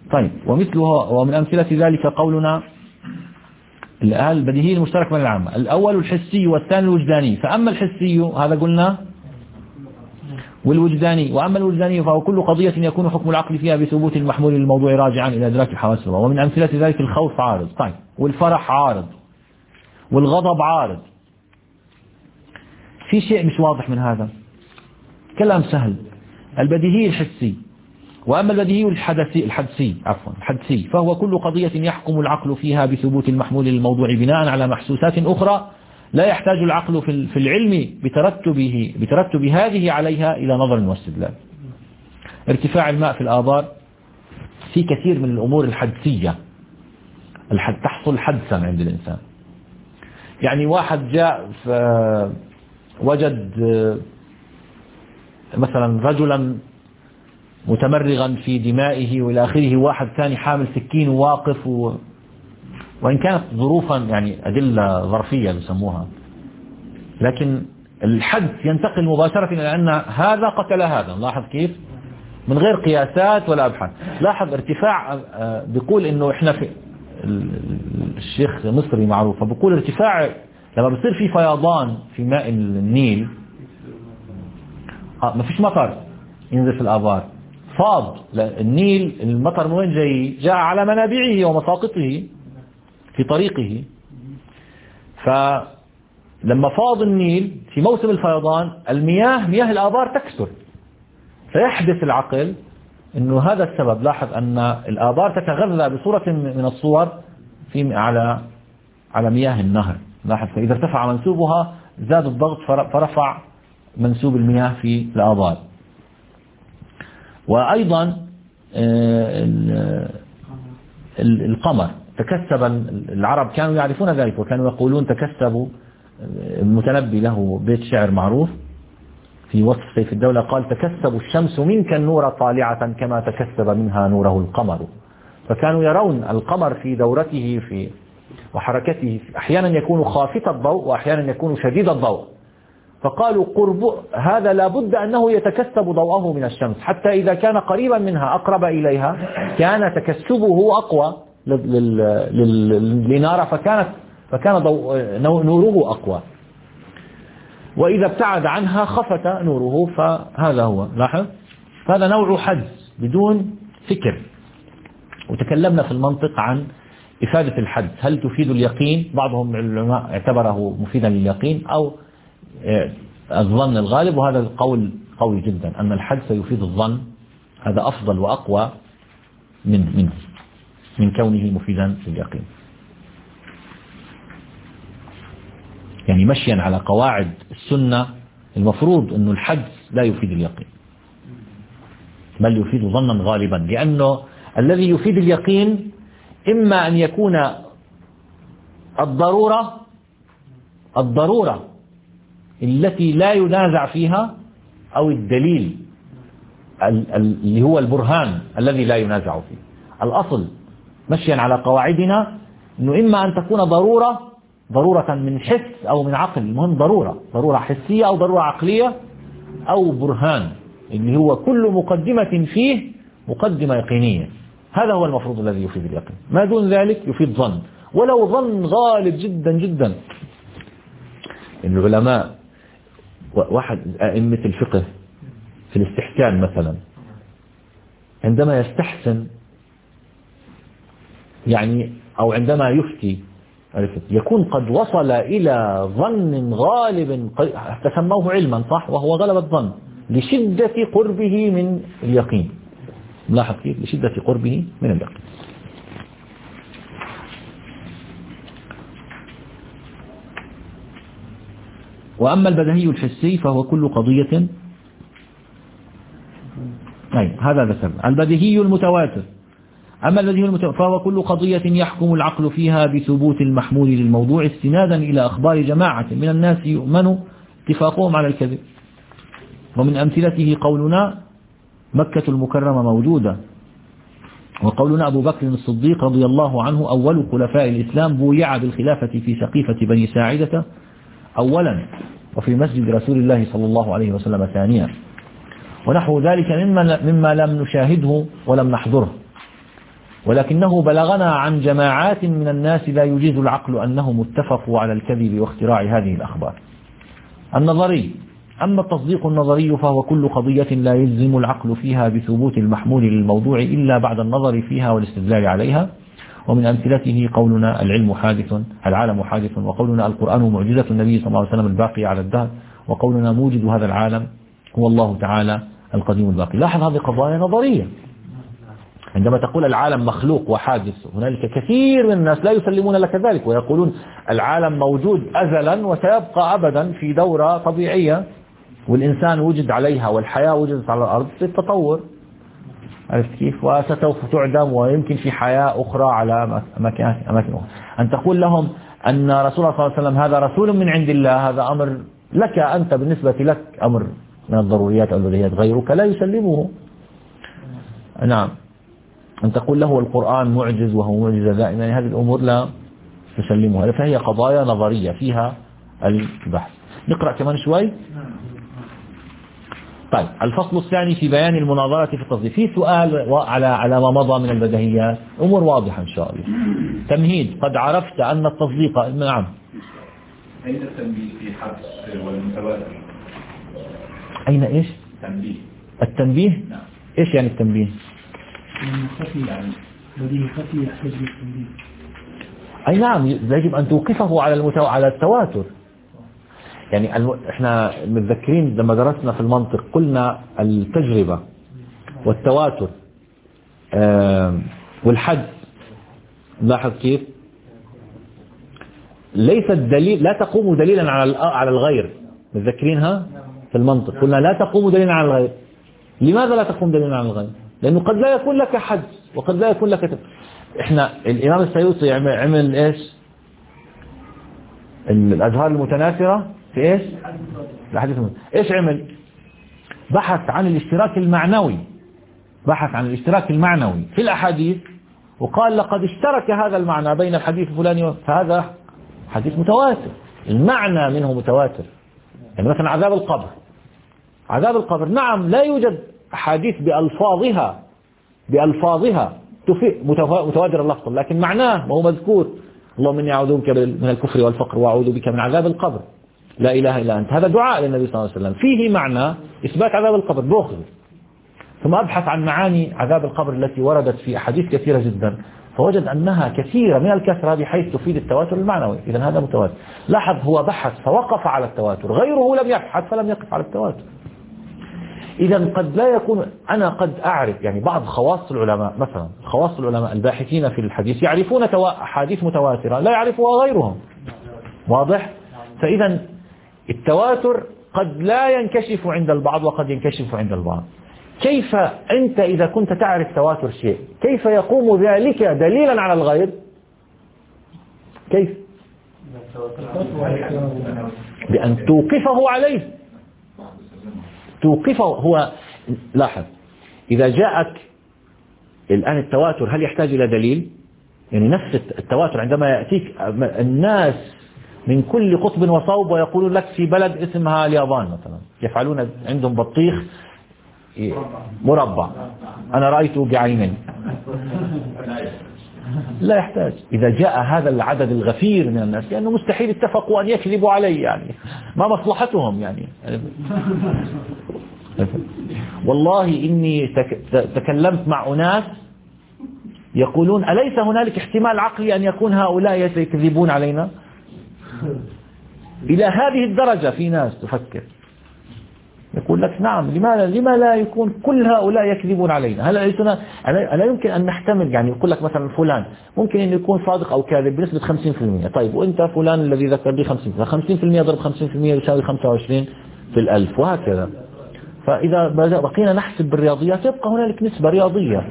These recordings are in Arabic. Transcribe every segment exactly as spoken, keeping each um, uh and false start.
طيب ومثلها ومن أمثلة ذلك قولنا البديهي المشترك بين العامة، الأول الحسي والثاني الوجداني. فأما الحسي هذا قلنا والوجداني، وأما الوجداني فهو كل قضية يكون حكم العقل فيها بثبوت المحمول للموضوع راجعا إلى إدراك الحواس. ومن أمثلة ذلك الخوف عارض، طيب والفرح عارض، والغضب عارض. في شيء مش واضح من هذا كلام سهل. البديهي الحسي، وأما البديهي الحدثي الحدسي عفوا الحدسي فهو كل قضية يحكم العقل فيها بثبوت المحمول للموضوع بناء على محسوسات أخرى لا يحتاج العقل في العلم بترتبه بترتب هذه عليها إلى نظر واستدلال. ارتفاع الماء في الآبار في كثير من الأمور الحدسية الحد تحصل حدسا عند الإنسان. يعني واحد جاء وجد مثلا رجلا متمرغا في دمائه وإلى آخره، واحد ثاني حامل سكين وواقف و... وإن كانت ظروفا يعني أدلة ظرفية يسموها، لكن الحدس ينتقل مباشرة إلى أن هذا قتل هذا. لاحظ كيف من غير قياسات ولا أبحاث. لاحظ ارتفاع، بيقول إنه إحنا في الشيخ مصري معروف بيقول ارتفاع لما بصير في فيضان في ماء النيل ما فيش مطر ينزل في الآبار، فاض النيل. المطر من وين جاي؟ جاء على منابعه ومساقطه في طريقه. فلما فاض النيل في موسم الفيضان المياه مياه الآبار تكثر، فيحدث العقل انه هذا السبب. لاحظ ان الآبار تتغذى بصورة من الصور في على على مياه النهر. لاحظ فإذا ارتفع منسوبها زاد الضغط فرفع منسوب المياه في الآبار. وأيضا القمر تكسب، العرب كانوا يعرفون ذلك وكانوا يقولون تكسبوا. المتنبي له بيت شعر معروف في وصف سيف الدولة قال: تكسب الشمس منك النور طالعة كما تكسب منها نوره القمر. فكانوا يرون القمر في دورته في وحركته أحيانا يكون خافت الضوء وأحيانا يكون شديد الضوء، فقالوا قرب هذا لابد أنه يتكسب ضوءه من الشمس، حتى إذا كان قريبا منها أقرب إليها كان تكسبه أقوى للنار، فكانت فكان ضوء نوره أقوى، وإذا ابتعد عنها خفت نوره. فهذا هو. لاحظ هذا نوع حدس بدون فكر. وتكلمنا في المنطق عن إفادة الحدس، هل تفيد اليقين؟ بعضهم العلماء اعتبره مفيدا لليقين أو الظن الغالب، وهذا القول قوي جدا أن الحدس يفيد الظن، هذا أفضل وأقوى من منه من كونه مفيدا لليقين. يعني مشيا على قواعد السنة المفروض أن الحدس لا يفيد اليقين بل يفيد ظنا غالبا، لأنه الذي يفيد اليقين إما أن يكون الضرورة الضرورة التي لا ينازع فيها، أو الدليل اللي هو البرهان الذي لا ينازع فيه. الأصل مشيا على قواعدنا أنه إما أن تكون ضرورة ضرورة من حس أو من عقل، المهم ضرورة ضرورة حسية أو ضرورة عقلية، أو برهان اللي هو كل مقدمة فيه مقدمة يقينية. هذا هو المفروض الذي يفيد اليقين، ما دون ذلك يفيد ظن، ولو ظن غالب جدا جدا. العلماء واحد أئمة الفقه في الاستحسان مثلا عندما يستحسن يعني أو عندما يفتي عرفت يكون قد وصل إلى ظن غالب تسموه علما، صح، وهو غلب الظن لشدة قربه من اليقين. لاحظ كيف؟ لشدة قربه من اليقين. وأما البديهي الحسي فهو كل قضية، أي هذا ذكر البديهي المتواتر. أما البديهي المتواتر فهو كل قضية يحكم العقل فيها بثبوت المحمول للموضوع استنادا إلى أخبار جماعة من الناس يؤمن اتفاقهم على الكذب. ومن أمثلته قولنا مكة المكرمة موجودة، وقولنا أبو بكر الصديق رضي الله عنه أول خلفاء الإسلام بويع بالخلافة في سقيفة بني ساعدة أولا، وفي مسجد رسول الله صلى الله عليه وسلم ثانيا، ونحو ذلك مما, مما لم نشاهده ولم نحضره. ولكنه بلغنا عن جماعات من الناس لا يجيز العقل أنهم اتفقوا على الكذب واختراع هذه الأخبار. النظري. أما التصديق النظري فهو كل قضية لا يلزم العقل فيها بثبوت المحمول للموضوع إلا بعد النظر فيها والاستدلال عليها. ومن أمثلته قولنا العلم حادث، العالم حادث، وقولنا القرآن معجزة النبي صلى الله عليه وسلم الباقي على الدهر، وقولنا موجد هذا العالم هو الله تعالى القديم الباقي. لاحظ هذه قضايا نظرية. عندما تقول العالم مخلوق وحادث، هنالك كثير من الناس لا يسلمون لك ذلك ويقولون العالم موجود أزلا وسيبقى أبدا في دورة طبيعية، والإنسان وجد عليها والحياة وجدت على الأرض في التطور، عرفت كيف؟ وستوف تعدم ويمكن في حياة أخرى على أماكن أخرى. أن تقول لهم أن رسول الله صلى الله عليه وسلم هذا رسول من عند الله، هذا أمر لك أنت، بالنسبة لك أمر من الضروريات أو البديهيات، غيرك لا يسلمه. نعم. أن تقول له القرآن معجز وهو معجزة دائما، يعني هذه الأمور لا تسلمها، فهي قضايا نظرية فيها البحث. نقرأ كمان شوي. طيب، الفصل الثاني في بيان المناظرة في التصديق. في سؤال على على ما مضى من البديهيات، أمور واضحة إن شاء الله. تمهيد. قد عرفت أن التصديق. نعم. أين التنبيه في حبس والمتواتر؟ أين إيش؟ تنبيه. التنبيه؟ نعم. إيش يعني التنبيه؟ خفي، يعني بديه خفي يحتاج للتنبيه. أي نعم، يجب أن توقفه على المتو... على التواتر. يعني الم... احنا متذكرين لما درسنا في المنطق قلنا التجربة والتواتر آه والحد. لاحظ كيف ليس الدليل لا تقوم دليلا على على الغير. متذكرينها في المنطق قلنا لا تقوم دليلا على الغير. لماذا لا تقوم دليلا على الغير؟ لأنه قد لا يكون لك حد وقد لا يكون لك. احنا الإمام السيوطي عمل, عمل ايش؟ الأزهار المتناثرة في ايش؟ الحديث ايش عمل؟ بحث عن الاشتراك المعنوي، بحث عن الاشتراك المعنوي في الأحاديث، وقال لقد اشترك هذا المعنى بين الحديث الفلاني، فهذا حديث متواتر، المعنى منه متواتر. يعني مثلا عذاب القبر، عذاب القبر نعم لا يوجد أحاديث بألفاظها بألفاظها متواتر اللفظ، لكن معناه وهو مذكور. اللهم إني أعوذ بك من الكفر والفقر وأعوذ بك من عذاب القبر، لا إله إلا أنت. هذا دعاء للنبي صلى الله عليه وسلم فيه معنى إثبات عذاب القبر بأخذ. ثم أبحث عن معاني عذاب القبر التي وردت في أحاديث كثيرة جدا، فوجد أنها كثيرة من الكثرة بحيث تفيد التواتر المعنوي. إذن هذا متواتر. لاحظ هو بحث فوقف على التواتر، غيره لم يبحث فلم يقف على التواتر. إذا قد لا يكون، أنا قد أعرف يعني بعض خواص العلماء، مثلا خواص العلماء الباحثين في الحديث يعرفون أحاديث متواترة لا يعرفها غيرهم، واضح؟ فإذا التواتر قد لا ينكشف عند البعض وقد ينكشف عند البعض. كيف أنت إذا كنت تعرف تواتر شيء كيف يقوم ذلك دليلا على الغير؟ كيف؟ بأن توقفه عليه، توقفه. هو لاحظ إذا جاءك الآن التواتر هل يحتاج إلى دليل؟ يعني نفس التواتر عندما يأتيك الناس من كل قطب وصوب ويقولون لك في بلد اسمها اليابان مثلا يفعلون عندهم بطيخ مربع أنا رأيته بعيني، لا يحتاج. إذا جاء هذا العدد الغفير من الناس لأنه مستحيل اتفقوا أن يكذبوا علي، يعني ما مصلحتهم يعني. والله إني تكلمت مع أناس يقولون أليس هنالك احتمال عقلي أن يكون هؤلاء يكذبون علينا؟ إلى هذه الدرجة في ناس تفكر، يقول لك نعم لماذا لما لا يكون كل هؤلاء يكذبون علينا؟ هل ليسنا ألا يمكن أن نحتمل؟ يعني يقول لك مثلا فلان ممكن أن يكون صادق أو كاذب بنسبة خمسين بالمئة. طيب وأنت فلان الذي ذكر لي خمسين بالمئة، خمسين بالمئة ضرب خمسين بالمئة يساوي خمسة وعشرين في الألف وهكذا. فإذا بقينا نحسب بالرياضيات يبقى هنالك نسبة رياضية.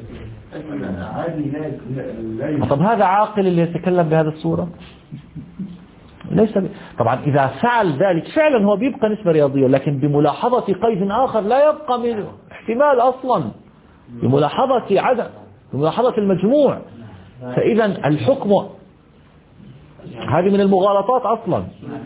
طب هذا عاقل اللي يتكلم بهذه الصورة؟ ليس ب... طبعا إذا فعل ذلك فعلا هو بيبقى نسبة رياضية، لكن بملاحظة قيد آخر لا يبقى من احتمال أصلا، بملاحظة عدم، بملاحظة المجموع. فإذا الحكم هذه من المغالطات أصلا.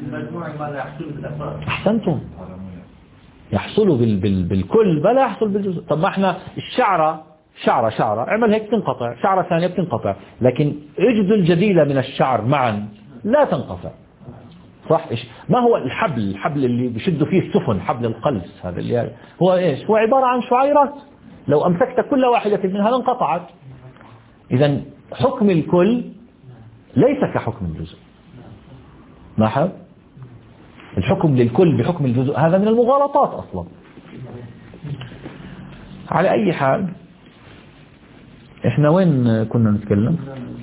أحسنتم، يحصل بال... بال... بالكل بلا يحصل بالجزء. طب ما احنا الشعرة شعرة شعرة اعمل هيك تنقطع، شعرة ثانية بتنقطع، لكن اجد الجديلة من الشعر معا لا تنقطع. صح؟ إيش ما هو الحبل الحبل اللي بيشدوا فيه السفن، حبل القلس هذا اللي هو إيش؟ هو عبارة عن شعيرات، لو أمسكت كل واحدة منها لانقطعت. إذا حكم الكل ليس كحكم الجزء. لاحظ؟ الحكم للكل بحكم الجزء هذا من المغالطات أصلا. على أي حال إحنا وين كنا نتكلم؟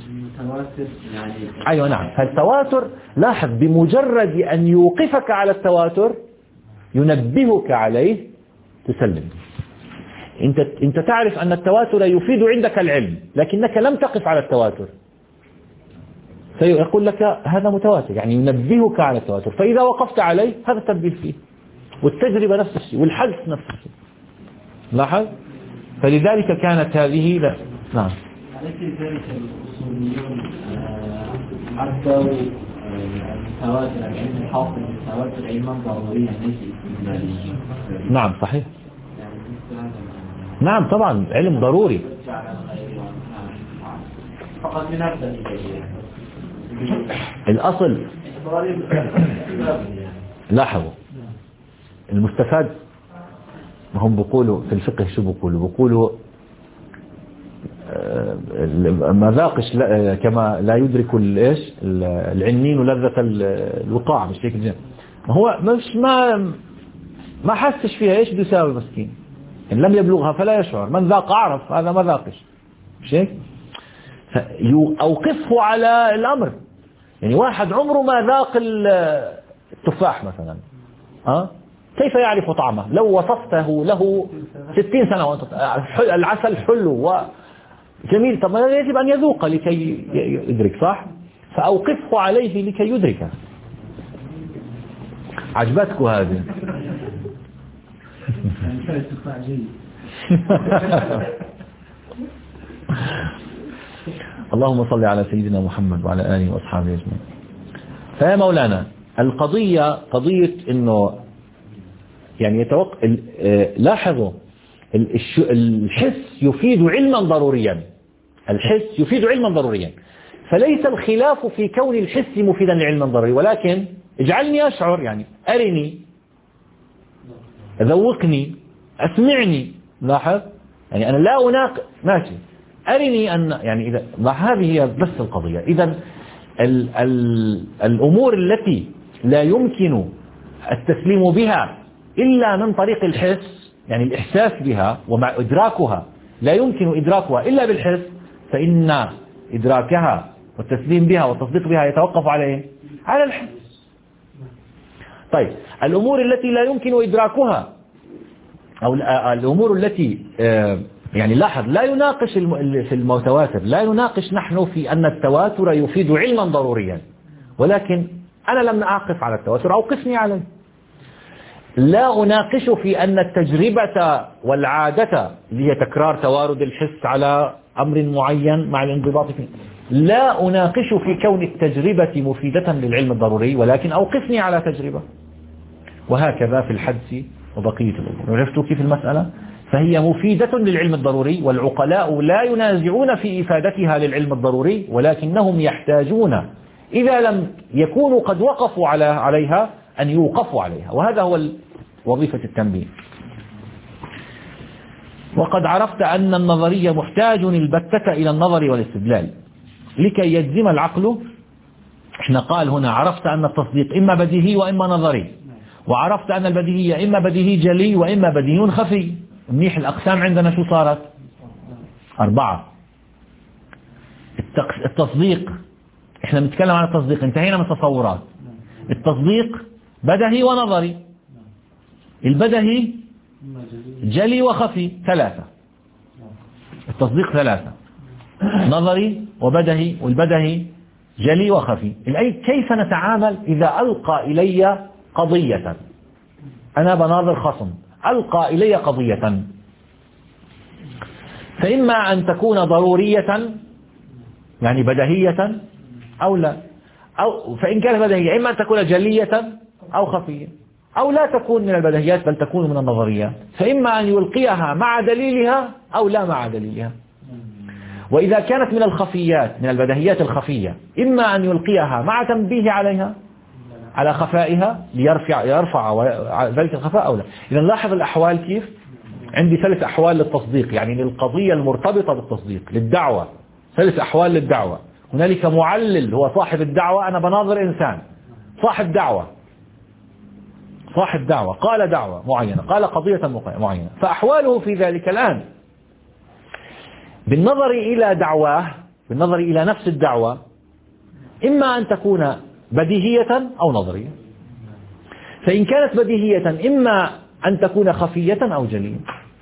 أيوة نعم. فالتواتر لاحظ بمجرد أن يوقفك على التواتر ينبهك عليه تسلم. أنت أنت تعرف أن التواتر يفيد عندك العلم، لكنك لم تقف على التواتر، فيقول لك هذا متواتر، يعني ينبهك على التواتر، فإذا وقفت عليه هذا التنبيه فيه. والتجربة نفس الشيء، والحدث نفس الشيء. لاحظ؟ فلذلك كانت هذه لا. نعم. أليس ذلك الأصوليون عدوا التواتر العلم الحاصل بالتواتر علما ضروريا ليس استدلاليا؟ نعم صحيح. نعم طبعا علم ضروري. فقط لنبدأ الأصل لاحظوا المستفاد، هم بيقولوا في الفقه شو بيقولوا؟ بيقولوا مذاقش كما لا يدرك الايش العنين لذة الوقاع، مش هيك الجن. هو مش ما ما حسش فيها، ايش بده يساوي مسكين؟ ان لم يبلغها فلا يشعر، من ذاق عرف، هذا ما ذاقش، مش هيك؟ اوقفه على الامر. يعني واحد عمره ما ذاق التفاح مثلا، ها كيف يعرف طعمه؟ لو وصفته له ستين سنة وانت العسل حلو وجميل، طب يجب أن يذوق لكي يدرك، صح؟ فأوقفه عليه لكي يدركه. عجبتك هذه؟ اللهم صل على سيدنا محمد وعلى آله وأصحابه أجمعين. فيا مولانا القضية قضية إنه يعني يتوق... لاحظوا الحس يفيد علما ضروريا، الحس يفيد علما ضروريا، فليس الخلاف في كون الحس مفيدا لعلما ضروري، ولكن اجعلني أشعر، يعني أرني، ذوقني، أسمعني. لاحظ يعني أنا لا أناق ماشي، أرني أن يعني إذا هذه هي بس القضية. إذا ال... ال... الأمور التي لا يمكن التسليم بها إلا من طريق الحس، يعني الإحساس بها ومع إدراكها لا يمكن إدراكها إلا بالحس، فإن إدراكها والتسليم بها والتصديق بها يتوقف على إيه؟ على الحس. طيب الأمور التي لا يمكن إدراكها أو الأمور التي يعني لاحظ لا يناقش في المتواتر، لا يناقش نحن في أن التواتر يفيد علما ضروريا، ولكن أنا لم أقف على التواتر، أوقفني عليه. لا أناقش في أن التجربة والعادة هي تكرار توارد الحس على أمر معين مع الانضباط فيه، لا أناقش في كون التجربة مفيدة للعلم الضروري، ولكن أوقفني على تجربة. وهكذا في الحدس وبقية الأمور. عرفتوا كيف المسألة؟ فهي مفيدة للعلم الضروري، والعقلاء لا ينازعون في إفادتها للعلم الضروري، ولكنهم يحتاجون إذا لم يكونوا قد وقفوا على عليها أن يوقفوا عليها، وهذا هو وظيفة التنبيه. وقد عرفت أن النظرية محتاج البتة إلى النظر والاستدلال لكي يجزم العقل. احنا قال هنا عرفت أن التصديق إما بديهي وإما نظري، وعرفت أن البديهية إما بديهي جلي وإما بديهي خفي. منيح الأقسام عندنا شو صارت؟ أربعة. التصديق احنا بنتكلم عن التصديق، انتهينا من التصورات. التصديق بديهي ونظري، البديهي جلي وخفي، ثلاثة. التصديق ثلاثة، نظري وبديهي، والبديهي جلي وخفي. الأي كيف نتعامل إذا ألقى إلي قضية، أنا بناظر خصم ألقى إلي قضية، فإما أن تكون ضرورية يعني بديهية أو لا، أو فإن كانت بديهية إما أن تكون جلية أو خفية. أو لا تكون من البديهيات بل تكون من النظريات، فإما أن يلقيها مع دليلها أو لا مع دليلها. وإذا كانت من الخفيات من البديهيات الخفية إما أن يلقيها مع تنبيه عليها على خفائها ليرفع يرفع ذلك الخفاء أو لا. إذا لاحظ الأحوال كيف عندي ثلاث أحوال للتصديق، يعني للقضية المرتبطة بالتصديق للدعوة ثلاث أحوال للدعوة. هنالك معلل هو صاحب الدعوة، أنا بناظر إنسان صاحب دعوة صاحب دعوة قال دعوة معينة قال قضية معينة، فأحواله في ذلك الآن بالنظر إلى دعواه بالنظر إلى نفس الدعوة إما أن تكون بديهية أو نظرية. فإن كانت بديهية إما أن تكون خفية أو جلية.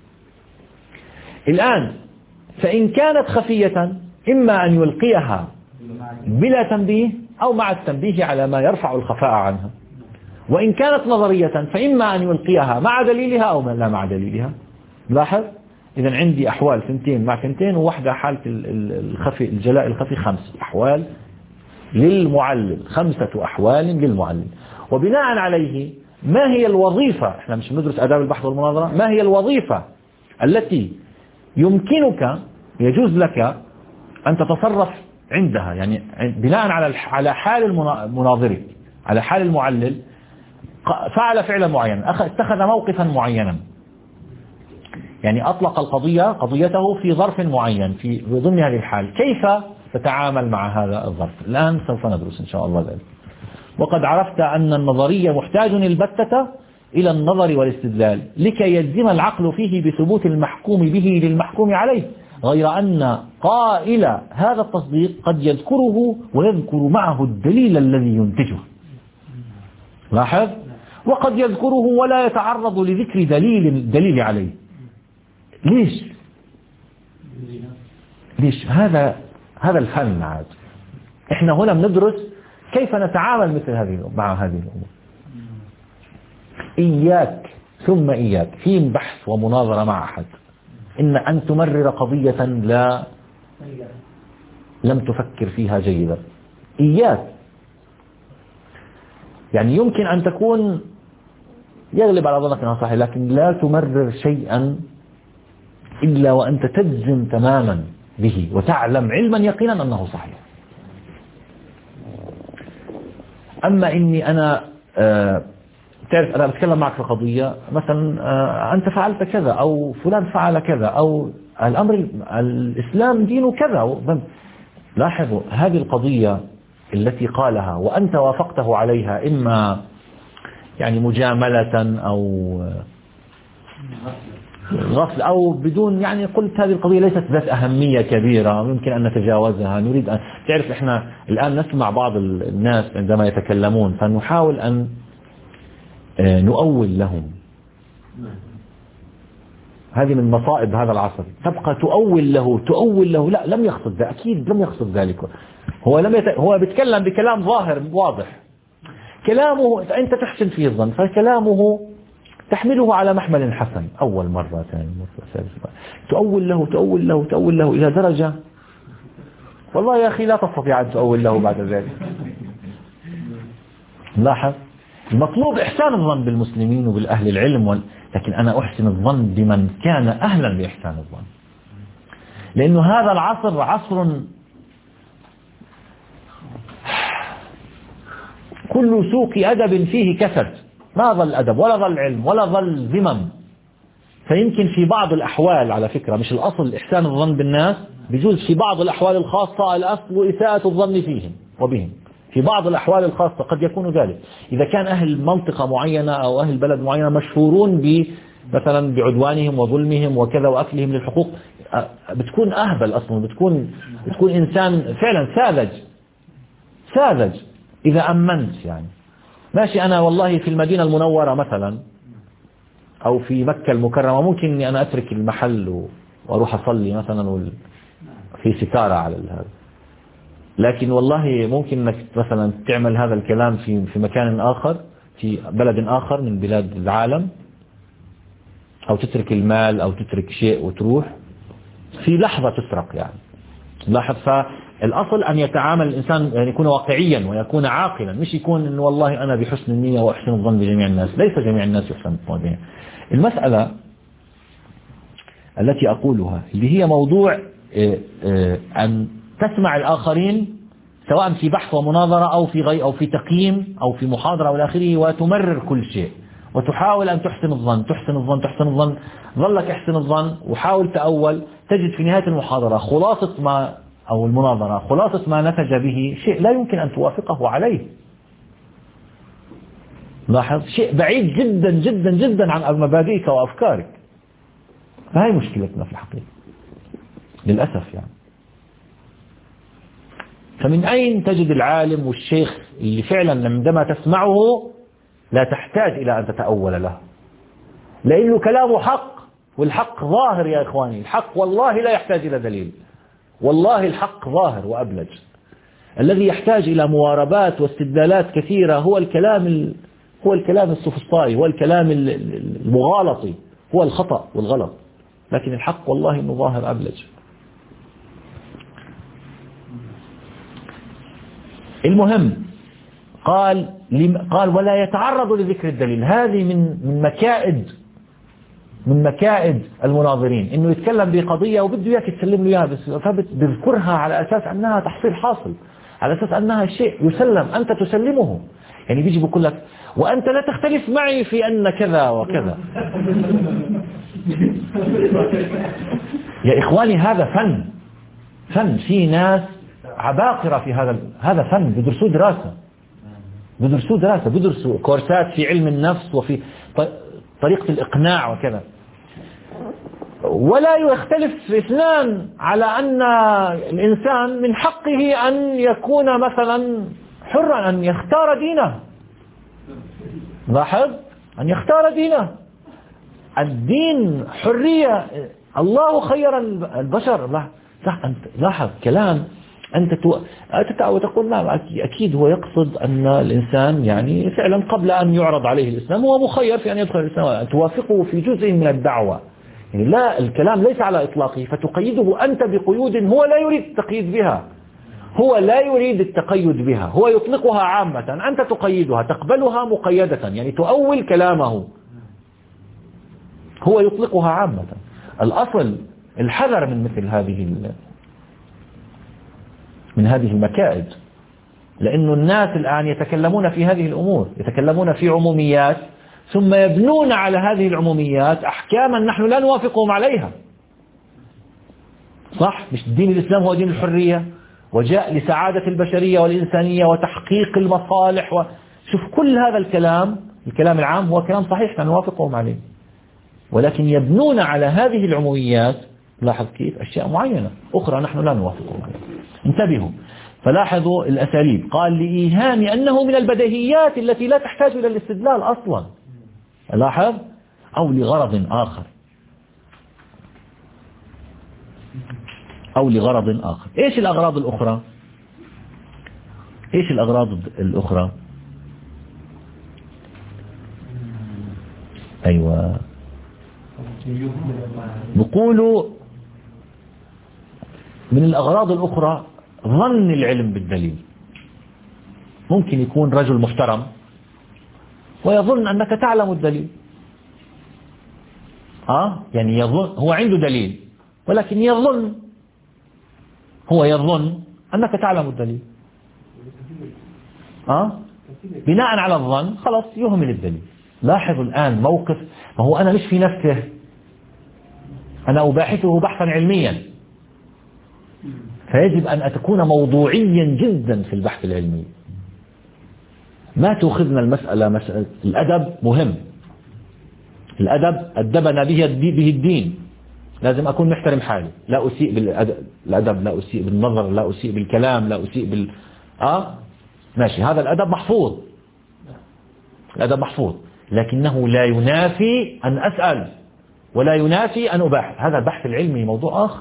الآن فإن كانت خفية إما أن يلقيها بلا تنبيه أو مع التنبيه على ما يرفع الخفاء عنها. وإن كانت نظرية فإما أن يلقيها مع دليلها أو لا مع دليلها. لاحظ إذا عندي أحوال ثنتين مع ثنتين وواحدة حالة الخفي الجلاء الخفي، خمس أحوال للمعلل، خمسة أحوال للمعلل. وبناء عليه ما هي الوظيفة، احنا مش ندرس آداب البحث والمناظرة، ما هي الوظيفة التي يمكنك يجوز لك أن تتصرف عندها، يعني بناء على على حال المناظر على حال المعلل فعل فعلا معينا اتخذ موقفا معينا، يعني أطلق القضية قضيته في ظرف معين في ضمن هذه الحال، كيف تتعامل مع هذا الظرف؟ الآن سوف ندرس إن شاء الله ذلك. وقد عرفت أن النظرية محتاج البتة إلى النظر والاستدلال لكي يجزم العقل فيه بثبوت المحكوم به للمحكوم عليه، غير أن قائل هذا التصديق قد يذكره ويذكر معه الدليل الذي ينتجه. لاحظ، وقد يذكره ولا يتعرض لذكر دليل الدليل عليه. ليش؟ ليش؟ هذا هذا الفن عاد. احنا هنا بندرس كيف نتعامل مثل هذه مع هذه الأمور. إياك ثم إياك في بحث ومناظرة مع أحد إن أن تمرر قضية لا لم تفكر فيها جيدا. إياك، يعني يمكن أن تكون يغلب على ظنك أنها صحيح، لكن لا تمرر شيئا إلا وأنت تجزم تماما به وتعلم علما يقينا أنه صحيح. أما إني أنا آه تعرف أنا بتكلم معك في قضية مثلا آه أنت فعلت كذا أو فلان فعل كذا أو الأمر الإسلام دين كذا. لاحظوا هذه القضية التي قالها وأنت وافقته عليها إما يعني مجاملة أو غفل أو بدون، يعني قلت هذه القضية ليست ذات أهمية كبيرة يمكن أن نتجاوزها. نريد أن تعرف إحنا الآن نسمع بعض الناس عندما يتكلمون فنحاول أن نؤول لهم. هذه من مصائب هذا العصر، تبقى تؤول له تؤول له لا لم يقصد ذلك، أكيد لم يقصد ذلك. هو لم يت... هو بيتكلم بكلام ظاهر واضح، كلامه أنت تحسن فيه الظن، فكلامه تحمله على محمل حسن أول مرة ثاني مرة ثالث مرة، تؤول له تؤول له تؤول له إلى درجة والله يا أخي لا تستطيع أن تؤول له بعد ذلك. لاحظ، المطلوب إحسان الظن بالمسلمين وبالأهل العلم وال... لكن أنا أحسن الظن بمن كان أهلا بإحسان الظن، لأنه هذا العصر عصر كل سوق أدب فيه كسد، ما ظل أدب ولا ظل علم ولا ظل ذمم. فيمكن في بعض الأحوال على فكرة مش الأصل إحسان الظن بالناس، بجوز في بعض الأحوال الخاصة الأصل إساءة الظن فيهم وبهم. في بعض الأحوال الخاصة قد يكون ذلك إذا كان أهل منطقة معينة أو أهل بلد معينة مشهورون ب مثلا بعدوانهم وظلمهم وكذا وأكلهم للحقوق، بتكون أهبل أصلا، بتكون بتكون إنسان فعلا ساذج ساذج إذا أمنت. يعني ماشي أنا والله في المدينة المنورة مثلا أو في مكة المكرمة ممكن أني أنا أترك المحل وأروح أصلي مثلا في ستارة على هذا، لكن والله ممكن أنك مثلا تعمل هذا الكلام في في مكان آخر في بلد آخر من بلاد العالم، أو تترك المال أو تترك شيء وتروح في لحظة تسرق. يعني لاحظ، الأصل أن يتعامل الإنسان أن يكون واقعيا ويكون عاقلا، مش يكون إنه والله أنا بحسن النية وأحسن الظن بجميع الناس. ليس جميع الناس يحسن الظن بهم. المسألة التي أقولها اللي هي موضوع أن تسمع الآخرين سواء في بحث ومناظرة أو في غي أو في تقييم أو في محاضرة والى آخره، وتمرر كل شيء وتحاول أن تحسن الظن تحسن الظن تحسن الظن ظلك احسن الظن وحاول تأول، تجد في نهاية المحاضرة خلاصة ما أو المناظرة خلاصة ما نتج به شيء لا يمكن أن توافقه عليه. لاحظ شيء بعيد جدا جدا جدا عن مبادئك وأفكارك. فهي مشكلتنا في الحقيقة للأسف يعني. فمن أين تجد العالم والشيخ اللي فعلا عندما تسمعه لا تحتاج إلى أن تتأول له، لأنه كلامه حق، والحق ظاهر يا إخواني. الحق والله لا يحتاج إلى دليل، والله الحق ظاهر وأبلج. الذي يحتاج إلى مواربات واستدلالات كثيرة هو الكلام هو الكلام السفسطائي، هو الكلام المغالطي، هو الخطأ والغلط. لكن الحق والله إنه ظاهر أبلج. المهم قال قال ولا يتعرض لذكر الدليل. هذه من من مكائد من مكائد المناظرين، انه يتكلم بقضيه وبده اياك تسلم له اياها، بس فبذكرها على اساس انها تحصيل حاصل، على اساس انها شيء يسلم انت تسلمه. يعني بيجي بيقول لك وانت لا تختلف معي في ان كذا وكذا. يا اخواني هذا فن، فن. في ناس عباقرة في هذا هذا فن، بدرسوا دراسة بدرسوا دراسة بدرسوا كورسات في علم النفس وفي طريقة الإقناع وكذا. ولا يختلف اثنان على أن الإنسان من حقه أن يكون مثلا حرا، أن يختار دينه. لاحظ، أن يختار دينه. الدين حرية، الله خير البشر. صح، أنت لاحظ كلام أنت تقول نعم أكيد هو يقصد أن الإنسان يعني فعلا قبل أن يعرض عليه الإسلام هو مخير في أن يدخل الإسلام، توافقه في جزء من الدعوة. يعني لا، الكلام ليس على إطلاقه، فتقيده أنت بقيود هو لا يريد التقييد بها، هو لا يريد التقيد بها، هو يطلقها عامة، أنت تقيدها تقبلها مقيدة، يعني تؤول كلامه، هو يطلقها عامة. الأصل الحذر من مثل هذه من هذه المكائد، لأن الناس الآن يتكلمون في هذه الأمور، يتكلمون في عموميات ثم يبنون على هذه العموميات أحكاما نحن لا نوافقهم عليها. صح؟ مش دين الإسلام هو دين الحرية وجاء لسعادة البشرية والإنسانية وتحقيق المصالح و... شوف كل هذا الكلام، الكلام العام هو كلام صحيح نوافقهم عليه، ولكن يبنون على هذه العموميات. لاحظ كيف أشياء معينة أخرى نحن لا نوافقهم عليها. انتبهوا، فلاحظوا الأساليب. قال لإيهام أنه من البديهيات التي لا تحتاج إلى الاستدلال أصلا. لاحظ، أو لغرض آخر أو لغرض آخر. إيش الأغراض الأخرى؟ إيش الأغراض الأخرى؟ أيوة، نقول من الأغراض الأخرى ظن العلم بالدليل. ممكن يكون رجل محترم ويظن أنك تعلم الدليل. آه يعني يظن هو عنده دليل، ولكن يظن هو يظن أنك تعلم الدليل. آه بناء على الظن خلاص يهمل الدليل. لاحظوا الآن موقف، ما هو أنا مش في نفسه، أنا أباحثه بحثا علميا، فيجب أن تكون موضوعيا جدا في البحث العلمي. ما تأخذنا المسألة مسألة الأدب مهم، الأدب أدبنا به به الدين، لازم أكون محترم حالي، لا أسيء بالأدب، لا أسيء بالنظر، لا أسيء بالكلام، لا أسيء بال آه ماشي، هذا الأدب محفوظ، الأدب محفوظ، لكنه لا ينافي أن أسأل ولا ينافي أن أباحث. هذا البحث العلمي موضوع آخر،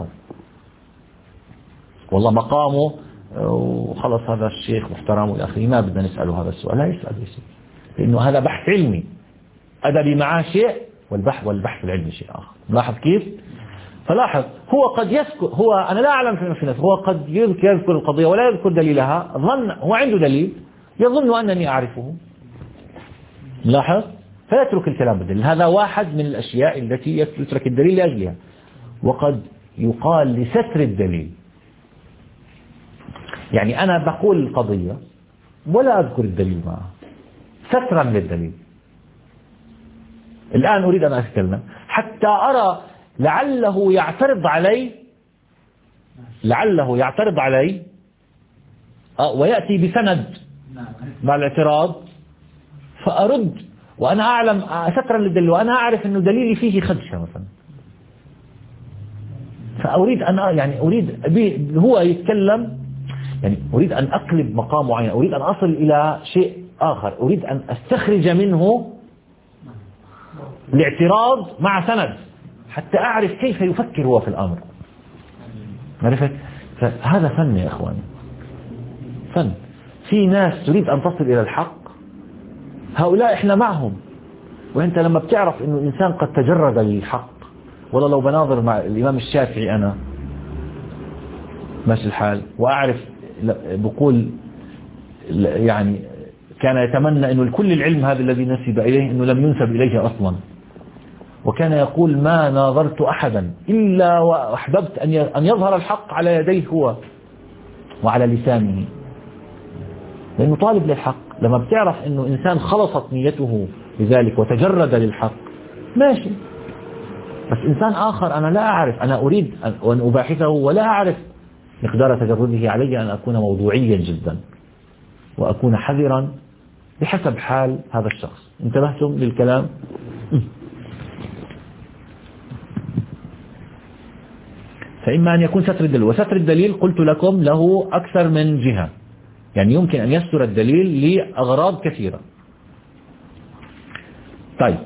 والله مقامه وخلص هذا الشيخ محترم والآخرين ما بدنا نسأله هذا السؤال، لا يسأل يسأل، لأنه هذا بحث علمي، أدبي معاه شيء والبحث والبحث العلمي شيء آخر. لاحظ كيف؟ فلاحظ هو قد يذكر، هو أنا لا أعلم في نفسه، هو قد يذكر القضية ولا يذكر دليلها، ظن هو عنده دليل يظن أنني أعرفه. لاحظ فيترك الكلام بالدليل. هذا واحد من الأشياء التي يترك الدليل لأجلها. وقد يقال لستر الدليل، يعني أنا بقول القضية ولا أذكر الدليل معها سترا للدليل. الآن أريد أن أتكلم حتى أرى لعله يعترض علي لعله يعترض علي ويأتي بسند مع الاعتراض، فأرد وأنا أعلم سترا للدليل وأنا أعرف أنه دليلي فيه خدشة مثلا. فأريد أن يعني أريد هو يتكلم، يعني أريد أن أقلب مقام معين، أريد أن أصل إلى شيء آخر، أريد أن أستخرج منه الاعتراض مع سند حتى أعرف كيف يفكر هو في الأمر. عرفت؟ فهذا فن يا أخواني، فن. في ناس تريد أن تصل إلى الحق، هؤلاء إحنا معهم. وإنت لما بتعرف إنه إنسان قد تجرد للحق، والله لو بناظر مع الإمام الشافعي أنا ماشي الحال وأعرف بقول يعني كان يتمنى أنه كل العلم هذا الذي نسب إليه أنه لم ينسب إليه أصلا، وكان يقول ما ناظرت أحدا إلا وأحببت أن يظهر الحق على يديه هو وعلى لسانه، لأنه طالب للحق. لما بتعرف أنه إنسان خلصت نيته لذلك وتجرد للحق ماشي. بس إنسان آخر أنا لا أعرف، أنا أريد أن أباحثه ولا أعرف مقدار تجرده، علي أن أكون موضوعيا جدا وأكون حذرا بحسب حال هذا الشخص. انتبهتم للكلام؟ فإما أن يكون ستر الدليل، وستر الدليل قلت لكم له أكثر من جهة، يعني يمكن أن يستر الدليل لأغراض كثيرة. طيب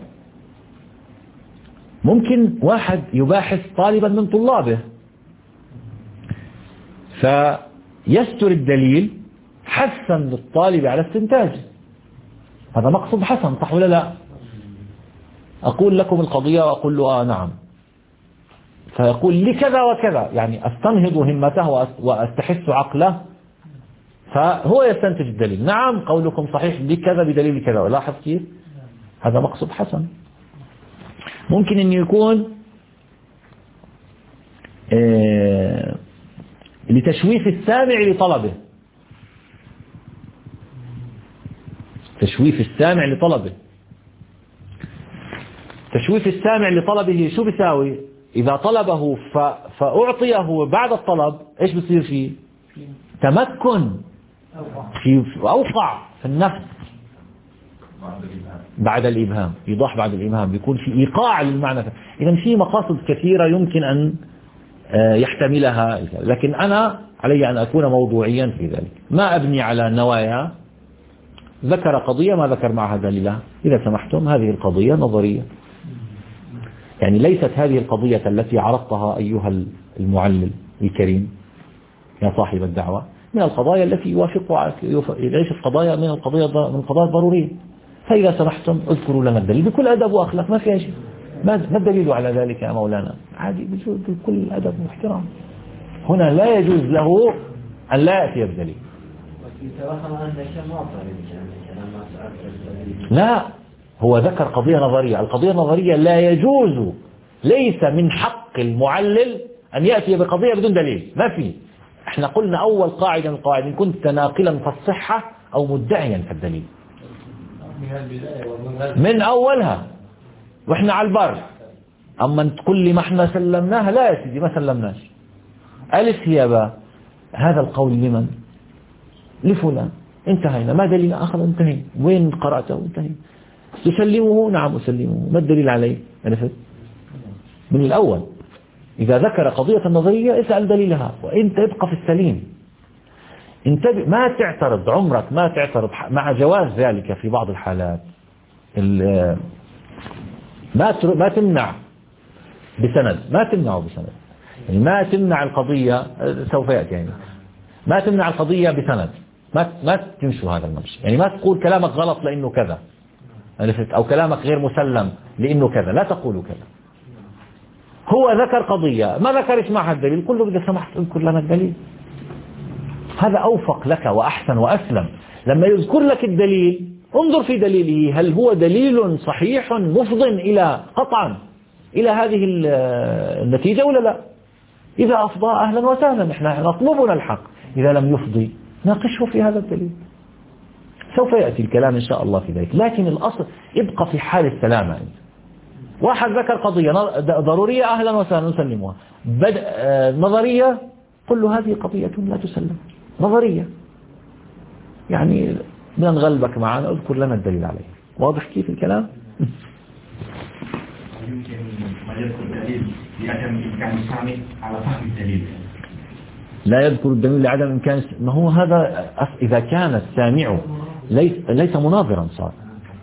ممكن واحد يباحث طالبا من طلابه فيستر الدليل حثا للطالب على استنتاجه، هذا مقصد حسن صح ولا لا؟ أقول لكم القضية وأقول له آه نعم، فيقول لي كذا وكذا، يعني أستنهض همته وأستحث عقله، فهو يستنتج الدليل. نعم قولكم صحيح بكذا بدليل كذا، ولاحظ كيف هذا مقصد حسن. ممكن أن يكون آه لتشويف السامع لطلبه، تشويف السامع لطلبه تشويف السامع لطلبه شو بيساوي؟ إذا طلبه فأعطيه بعد الطلب إيش بصير فيه؟ تمكن في أوقع في النفس بعد الإبهام، يضاح بعد الإبهام، بيكون في إيقاع للمعنى. إذا في مقاصد كثيرة يمكن أن يحتملها، لكن أنا علي أن أكون موضوعيا في ذلك، ما أبني على نوايا. ذكر قضية ما ذكر معها دليلها، إذا سمحتم هذه القضية نظرية، يعني ليست هذه القضية التي عرضتها أيها المعلم الكريم يا صاحب الدعوة من القضايا التي يوافق ليست قضايا من القضايا من القضايا الضرورية. فإذا سمحتم اذكروا لنا الدليل بكل أدب وأخلاق، ما فيها شيء. ما الدليل على ذلك يا مولانا؟ عادي بكل أدب واحترام. هنا لا يجوز له أن لا يأتي بدليل. لا، هو ذكر قضية نظرية، القضية النظرية لا يجوز، ليس من حق المعلل أن يأتي بقضية بدون دليل، ما في. احنا قلنا أول قاعدة من القواعد إن كنت ناقلا في الصحة أو مدعيا في الدليل من أولها، وإحنا على البر. أما تقول لي ما احنا سلمناها، لا يا سيدي ما سلمناش. ألف هي باء، هذا القول لمن؟ لفلان، انتهينا، ما دليل آخر؟ انتهي. وين قرأته؟ انتهي. تسلمه؟ نعم أسلمه. ما الدليل عليه؟ عرفت؟ من الأول إذا ذكر قضية النظرية اسأل دليلها، وإنت ابقى في السليم. انتبه، ما تعترض، عمرك ما تعترض مع جواز ذلك في بعض الحالات. ما ما تمنع بسند، ما تمنعه بسند، يعني ما تمنع القضية، سوف يأتي يعني ما تمنع القضية بسند، ما ما تمشوا هذا الممشي، يعني ما تقول كلامك غلط لأنه كذا، أو كلامك غير مسلم لأنه كذا، لا تقولوا كذا. هو ذكر قضية ما ذكرش معها الدليل، قل له إذا سمحت اذكر لنا الدليل. هذا أوفق لك وأحسن وأسلم. لما يذكر لك الدليل انظر في دليله هل هو دليل صحيح مفض إلى قطعا إلى هذه النتيجة ولا لا. إذا أفضى أهلا وسهلا، إحنا نطلبنا الحق. إذا لم يفضي ناقشه في هذا الدليل. سوف يأتي الكلام إن شاء الله في ذلك، لكن الأصل ابقى في حال السلامة. أنت واحد ذكر قضية ضرورية أهلا وسهلا نسلمها، نظرية قل له هذه قضية لا تسلم، نظرية يعني بدنا نغلبك معنا اذكر لنا الدليل عليه. واضح كيف الكلام؟ يمكن ما يذكر الدليل لعدم إمكان السامع على فهم الدليل. لا يذكر الدليل لعدم إمكان، ما هو هذا إذا كان السامع ليس ليس مناظرا صار.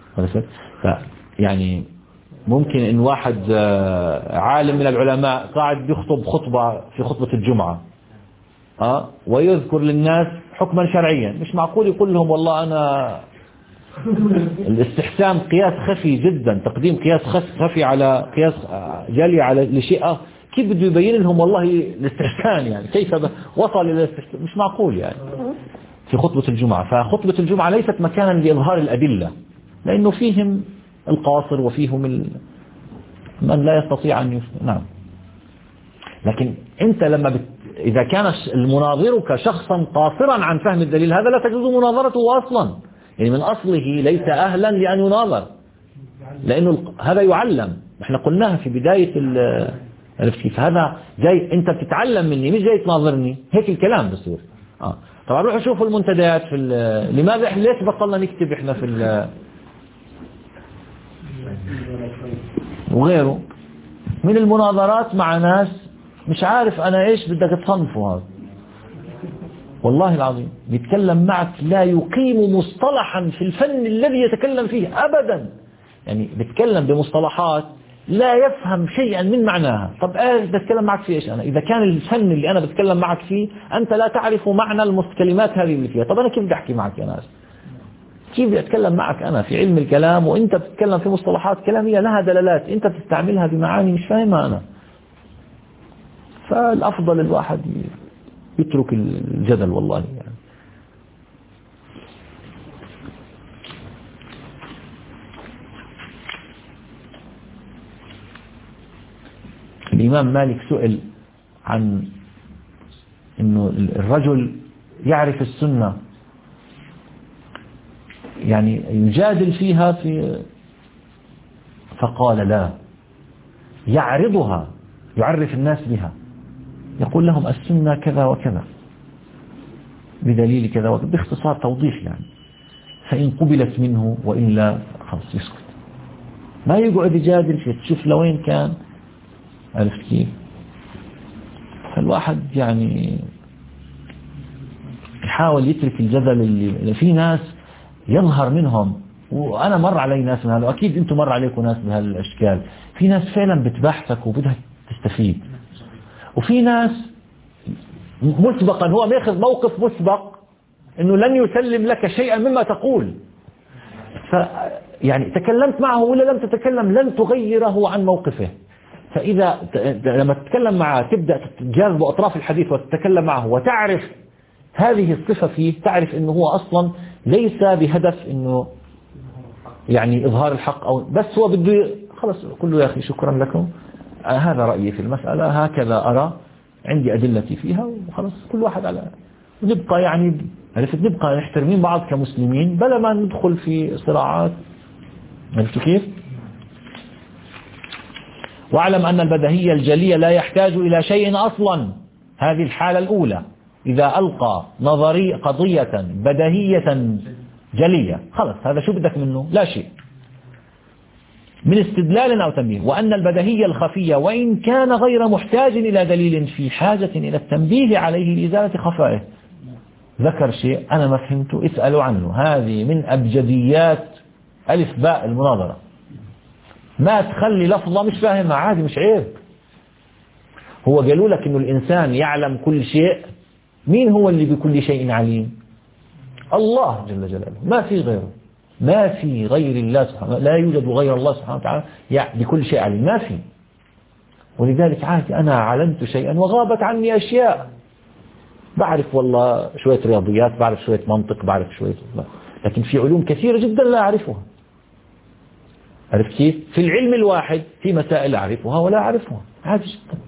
يعني ممكن إن واحد عالم من العلماء قاعد يخطب خطبة في خطبة الجمعة أه ويذكر للناس حكما شرعيا، مش معقول يقول لهم والله أنا الاستحسان قياس خفي جدا، تقديم قياس خفي على قياس جلي على لشيء، كيف بده يبين لهم والله الاستحسان يعني كيف وصل إلى الاستحسان؟ مش معقول يعني في خطبة الجمعة. فخطبة الجمعة ليست مكانا لإظهار الأدلة، لأنه فيهم القاصر وفيهم ال... من لا يستطيع أن يفهم. نعم. لكن أنت لما بت... إذا كان المناظرك شخصا قاصرا عن فهم الدليل هذا لا تجوز مناظرته أصلا، يعني من أصله ليس أهلا لأن يناظر، لأنه هذا يعلم. احنا قلناها في بداية عرفت كيف؟ هذا جاي أنت بتتعلم مني مش جاي تناظرني، هيك الكلام بصير. آه. طبعا روحوا شوفوا المنتديات في لماذا احنا ليش بطلنا نكتب احنا في ال... وغيره من المناظرات مع ناس مش عارف أنا إيش بدك تصنفه. هذا والله العظيم يتكلم معك لا يقيم مصطلحا في الفن الذي يتكلم فيه أبدا، يعني بيتكلم بمصطلحات لا يفهم شيئا من معناها. طب ايش بتكلم معك فيه ايش انا؟ اذا كان الفن اللي انا بتكلم معك فيه انت لا تعرف معنى الكلمات هذه اللي فيها، طب انا كيف بدي احكي معك يا ناس؟ كيف بدي اتكلم معك انا في علم الكلام وانت بتتكلم في مصطلحات كلاميه لها دلالات انت بتستعملها بمعاني مش فاهمها انا؟ فالافضل الواحد يترك الجدل والله يعني. الإمام مالك سئل عن إنه الرجل يعرف السنة يعني يجادل فيها في، فقال لا، يعرضها يعرف الناس بها، يقول لهم السنة كذا وكذا بدليل كذا وكذا باختصار توضيح يعني، فإن قبلت منه وإلا خلاص يسكت، ما يقعد يجادل فيه. تشوف لوين كان، عرفت كيف؟ فالواحد يعني يحاول يترك الجدل اللي في ناس يظهر منهم، وأنا مر علي ناس من هذا، وأكيد أنتم مر عليكم ناس بهالأشكال. في ناس فعلا بتبحثك وبدها تستفيد، وفي ناس مسبقا هو بياخذ موقف مسبق أنه لن يسلم لك شيئا مما تقول، ف يعني تكلمت معه ولا لم تتكلم لن تغيره عن موقفه. فإذا لما تتكلم معه تبدأ تجاذب أطراف الحديث وتتكلم معه وتعرف هذه الصفة فيه، تعرف أنه هو أصلا ليس بهدف أنه يعني إظهار الحق، أو بس هو بده خلص قل له يا أخي شكرا لكم، هذا رأيي في المسألة، هكذا أرى، عندي أدلتي فيها، وخلص كل واحد على نبقى يعني عرفت نبقى نحترمين بعض كمسلمين بلا ما ندخل في صراعات. عرفت كيف؟ واعلم أن البديهية الجلية لا يحتاج إلى شيء أصلا. هذه الحالة الأولى، إذا ألقى نظري قضية بديهية جلية خلص هذا شو بدك منه؟ لا شيء من استدلال أو تنبيه. وأن البديهية الخفية وإن كان غير محتاج إلى دليل في حاجة إلى التنبيه عليه لإزالة خفائه. ذكر شيء أنا ما فهمته اسألوا عنه، هذه من أبجديات ألف باء المناظرة. ما تخلي لفظة مش فاهمها عادي، مش عيب. هو قالوا لك إنه الإنسان يعلم كل شيء، مين هو اللي بكل شيء عليم؟ الله جل جلاله، ما في غيره، ما في غير الله سبحانه، لا يوجد غير الله سبحانه وتعالى يعني بكل شيء عليم، ما في. ولذلك عادي أنا علمت شيئا وغابت عني أشياء، بعرف والله شوية رياضيات، بعرف شوية منطق، بعرف شوية، لكن في علوم كثيرة جدا لا أعرفها. عرفت كيف؟ في العلم الواحد في مسائل أعرفها ولا أعرفها، عادي جدا.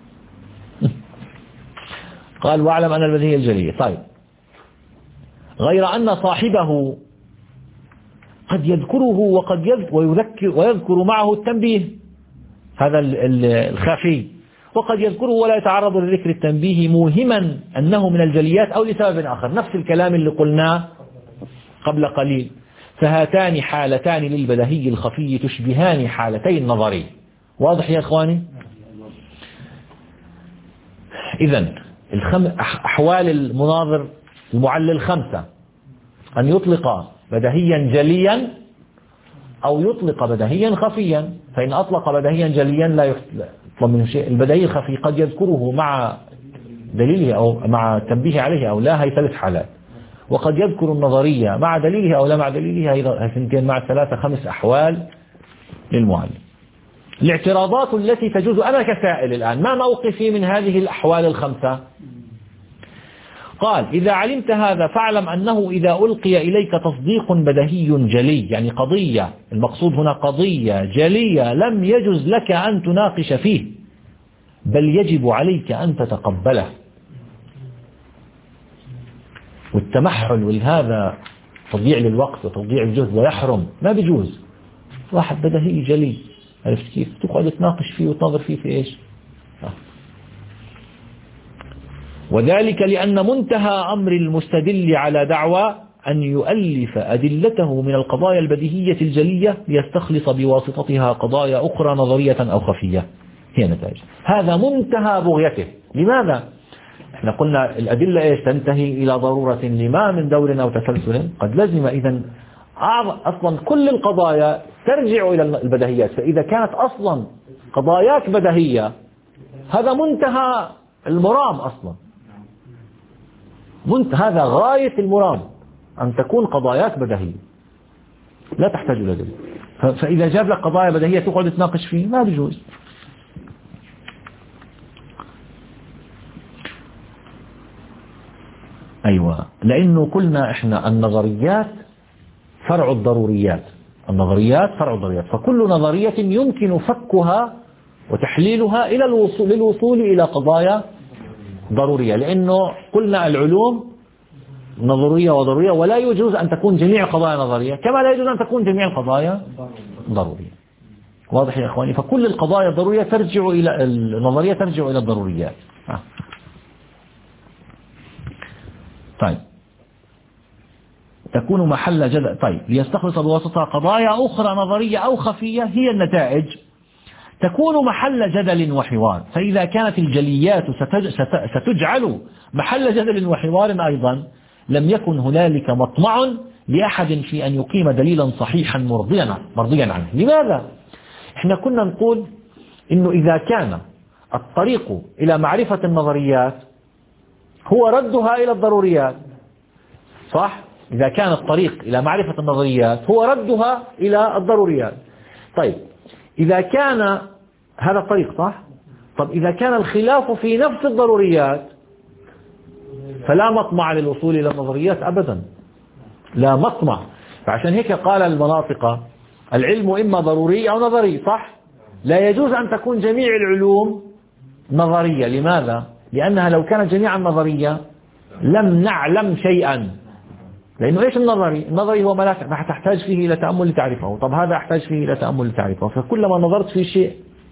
قال واعلم أن البديهية الجلية. طيب، غير أن صاحبه قد يذكره وقد يذكر ويذكر ويذكر معه التنبيه، هذا الخفي، وقد يذكره ولا يتعرض لذكر التنبيه موهما أنه من الجليات أو لسبب آخر، نفس الكلام اللي قلناه قبل قليل. فهاتان حالتان للبديهي الخفي تشبهان حالتي النظري. واضح يا إخواني؟ إذن الخم... أحوال المناظر المعلل خمسة: أن يطلق بديهيا جليا أو يطلق بديهيا خفيا. فإن أطلق بديهيا جليا لا يطلب منه شيء. البديهي الخفي قد يذكره مع دليله أو مع تنبيه عليه أو لا، هي ثلاث حالات. وقد يذكر النظرية مع دليله أو لا مع دليله، هي اثنتين مع ثلاثة، خمس أحوال للمعلم. الاعتراضات التي تجوز، أنا كسائل الآن ما موقفي من هذه الأحوال الخمسة؟ قال: إذا علمت هذا فاعلم أنه إذا ألقي إليك تصديق بديهي جلي، يعني قضية، المقصود هنا قضية جلية، لم يجز لك أن تناقش فيه، بل يجب عليك أن تتقبله. والتمحل والهذا تضييع للوقت وتضييع الجهد ويحرم، ما بيجوز. واحد بديهي جلي، عرفت كيف؟ تقعد تناقش فيه وتنظر فيه في إيش؟ وذلك لأن منتهى أمر المستدل على دعوى أن يؤلف أدلته من القضايا البديهية الجلية ليستخلص بواسطتها قضايا أخرى نظرية أو خفية، هي نتائج. هذا منتهى بغيته. لماذا؟ احنا قلنا الأدلة إيش؟ تنتهي إلى ضرورة لما من دور أو تسلسل قد لزم. إذن أصلا كل القضايا ترجع إلى البديهيات، فإذا كانت أصلا قضاياك بديهية هذا منتهى المرام أصلا، هذا غاية المرام، أن تكون قضاياك بديهية لا تحتاج إلى دليل. فإذا جاب لك قضايا بديهية تقعد تناقش فيه، ما بيجوز. أيوة، لأنه قلنا إحنا النظريات فرع الضروريات، النظريات فرع الضروريات، فكل نظرية يمكن فكها وتحليلها إلى الوصول للوصول إلى قضايا ضرورية. لأنه قلنا العلوم نظرية وضرورية، ولا يجوز أن تكون جميع القضايا نظرية، كما لا يجوز أن تكون جميع القضايا ضرورية. واضح يا إخواني؟ فكل القضايا الضرورية ترجع إلى النظرية، ترجع إلى الضروريات. آه. طيب، تكون محل جدل. طيب، ليستخلص بواسطها قضايا أخرى نظرية أو خفية، هي النتائج تكون محل جدل وحوار. فإذا كانت الجليات ستجعل محل جدل وحوار أيضا، لم يكن هنالك مطمع لأحد في أن يقيم دليلا صحيحا مرضيا مرضيا عنه. لماذا؟ احنا كنا نقول إنه إذا كان الطريق إلى معرفة النظريات هو ردها إلى الضروريات، صح؟ إذا كان الطريق إلى معرفة النظريات هو ردها إلى الضروريات. طيب، إذا كان هذا الطريق صح؟ طب إذا كان الخلاف في نفس الضروريات فلا مطمع للوصول إلى النظريات أبدا، لا مطمع. فعشان هيك قال المناطق: العلم إما ضروري أو نظري، صح؟ لا يجوز أن تكون جميع العلوم نظرية. لماذا؟ لأنها لو كانت جميعا نظرية لم نعلم شيئا. لأنه إيش النظري؟ النظري هو ما لا تحتاج فيه إلى تأمل لتعرفه، طب هذا أحتاج فيه إلى تأمل لتعرفه، فكلما نظرت في شيء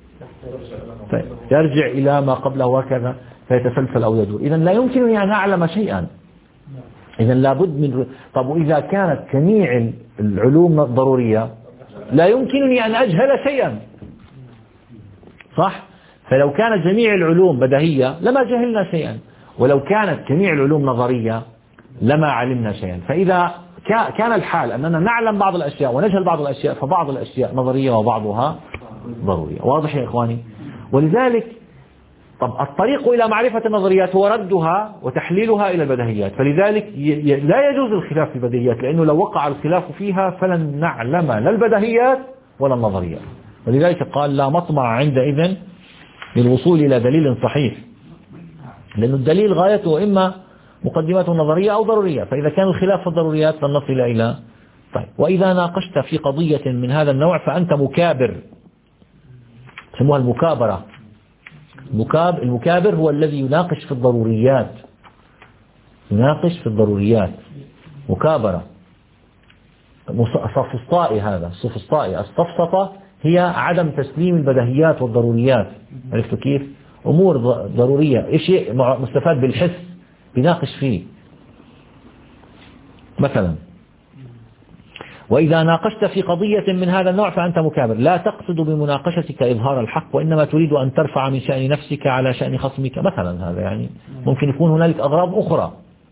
يرجع إلى ما قبله وكذا فيتسلسل أو يدور. إذن لا يمكنني أن أعلم شيئا، إذن لابد من. طب وإذا كانت جميع العلوم الضرورية لا يمكنني أن أجهل شيئا، صح؟ فلو كانت جميع العلوم بديهية لما جهلنا شيئا، ولو كانت جميع العلوم نظرية لما علمنا شيئا. فإذا كان الحال أننا نعلم بعض الأشياء ونجهل بعض الأشياء، فبعض الأشياء نظرية وبعضها ضرورية. واضح يا إخواني؟ ولذلك طب الطريق إلى معرفة النظريات هو ردها وتحليلها إلى البديهيات، فلذلك لا يجوز الخلاف في البديهيات، لأنه لو وقع الخلاف فيها فلن نعلم لا البديهيات ولا النظريات. ولذلك قال: لا مطمع عندئذ للوصول إلى دليل صحيح، لأن الدليل غايته إما مقدمات نظرية أو ضرورية، فإذا كان الخلاف في الضروريات فلنصل إلى طيب. وإذا ناقشت في قضية من هذا النوع فأنت مكابر، يسموها المكابرة. المكاب المكابر هو الذي يناقش في الضروريات، يناقش في الضروريات مكابرة. سفسطائي، هذا سفسطائي. السفسطة هي عدم تسليم البديهيات والضروريات. عرفتوا كيف؟ أمور ضرورية، شيء مستفاد بالحس بيناقش فيه. مثلا وإذا ناقشت في قضية من هذا النوع فأنت مكابر، لا تقصد بمناقشتك إظهار الحق، وإنما تريد أن ترفع من شأن نفسك على شأن خصمك مثلا. هذا يعني ممكن يكون هنالك أغراض أخرى،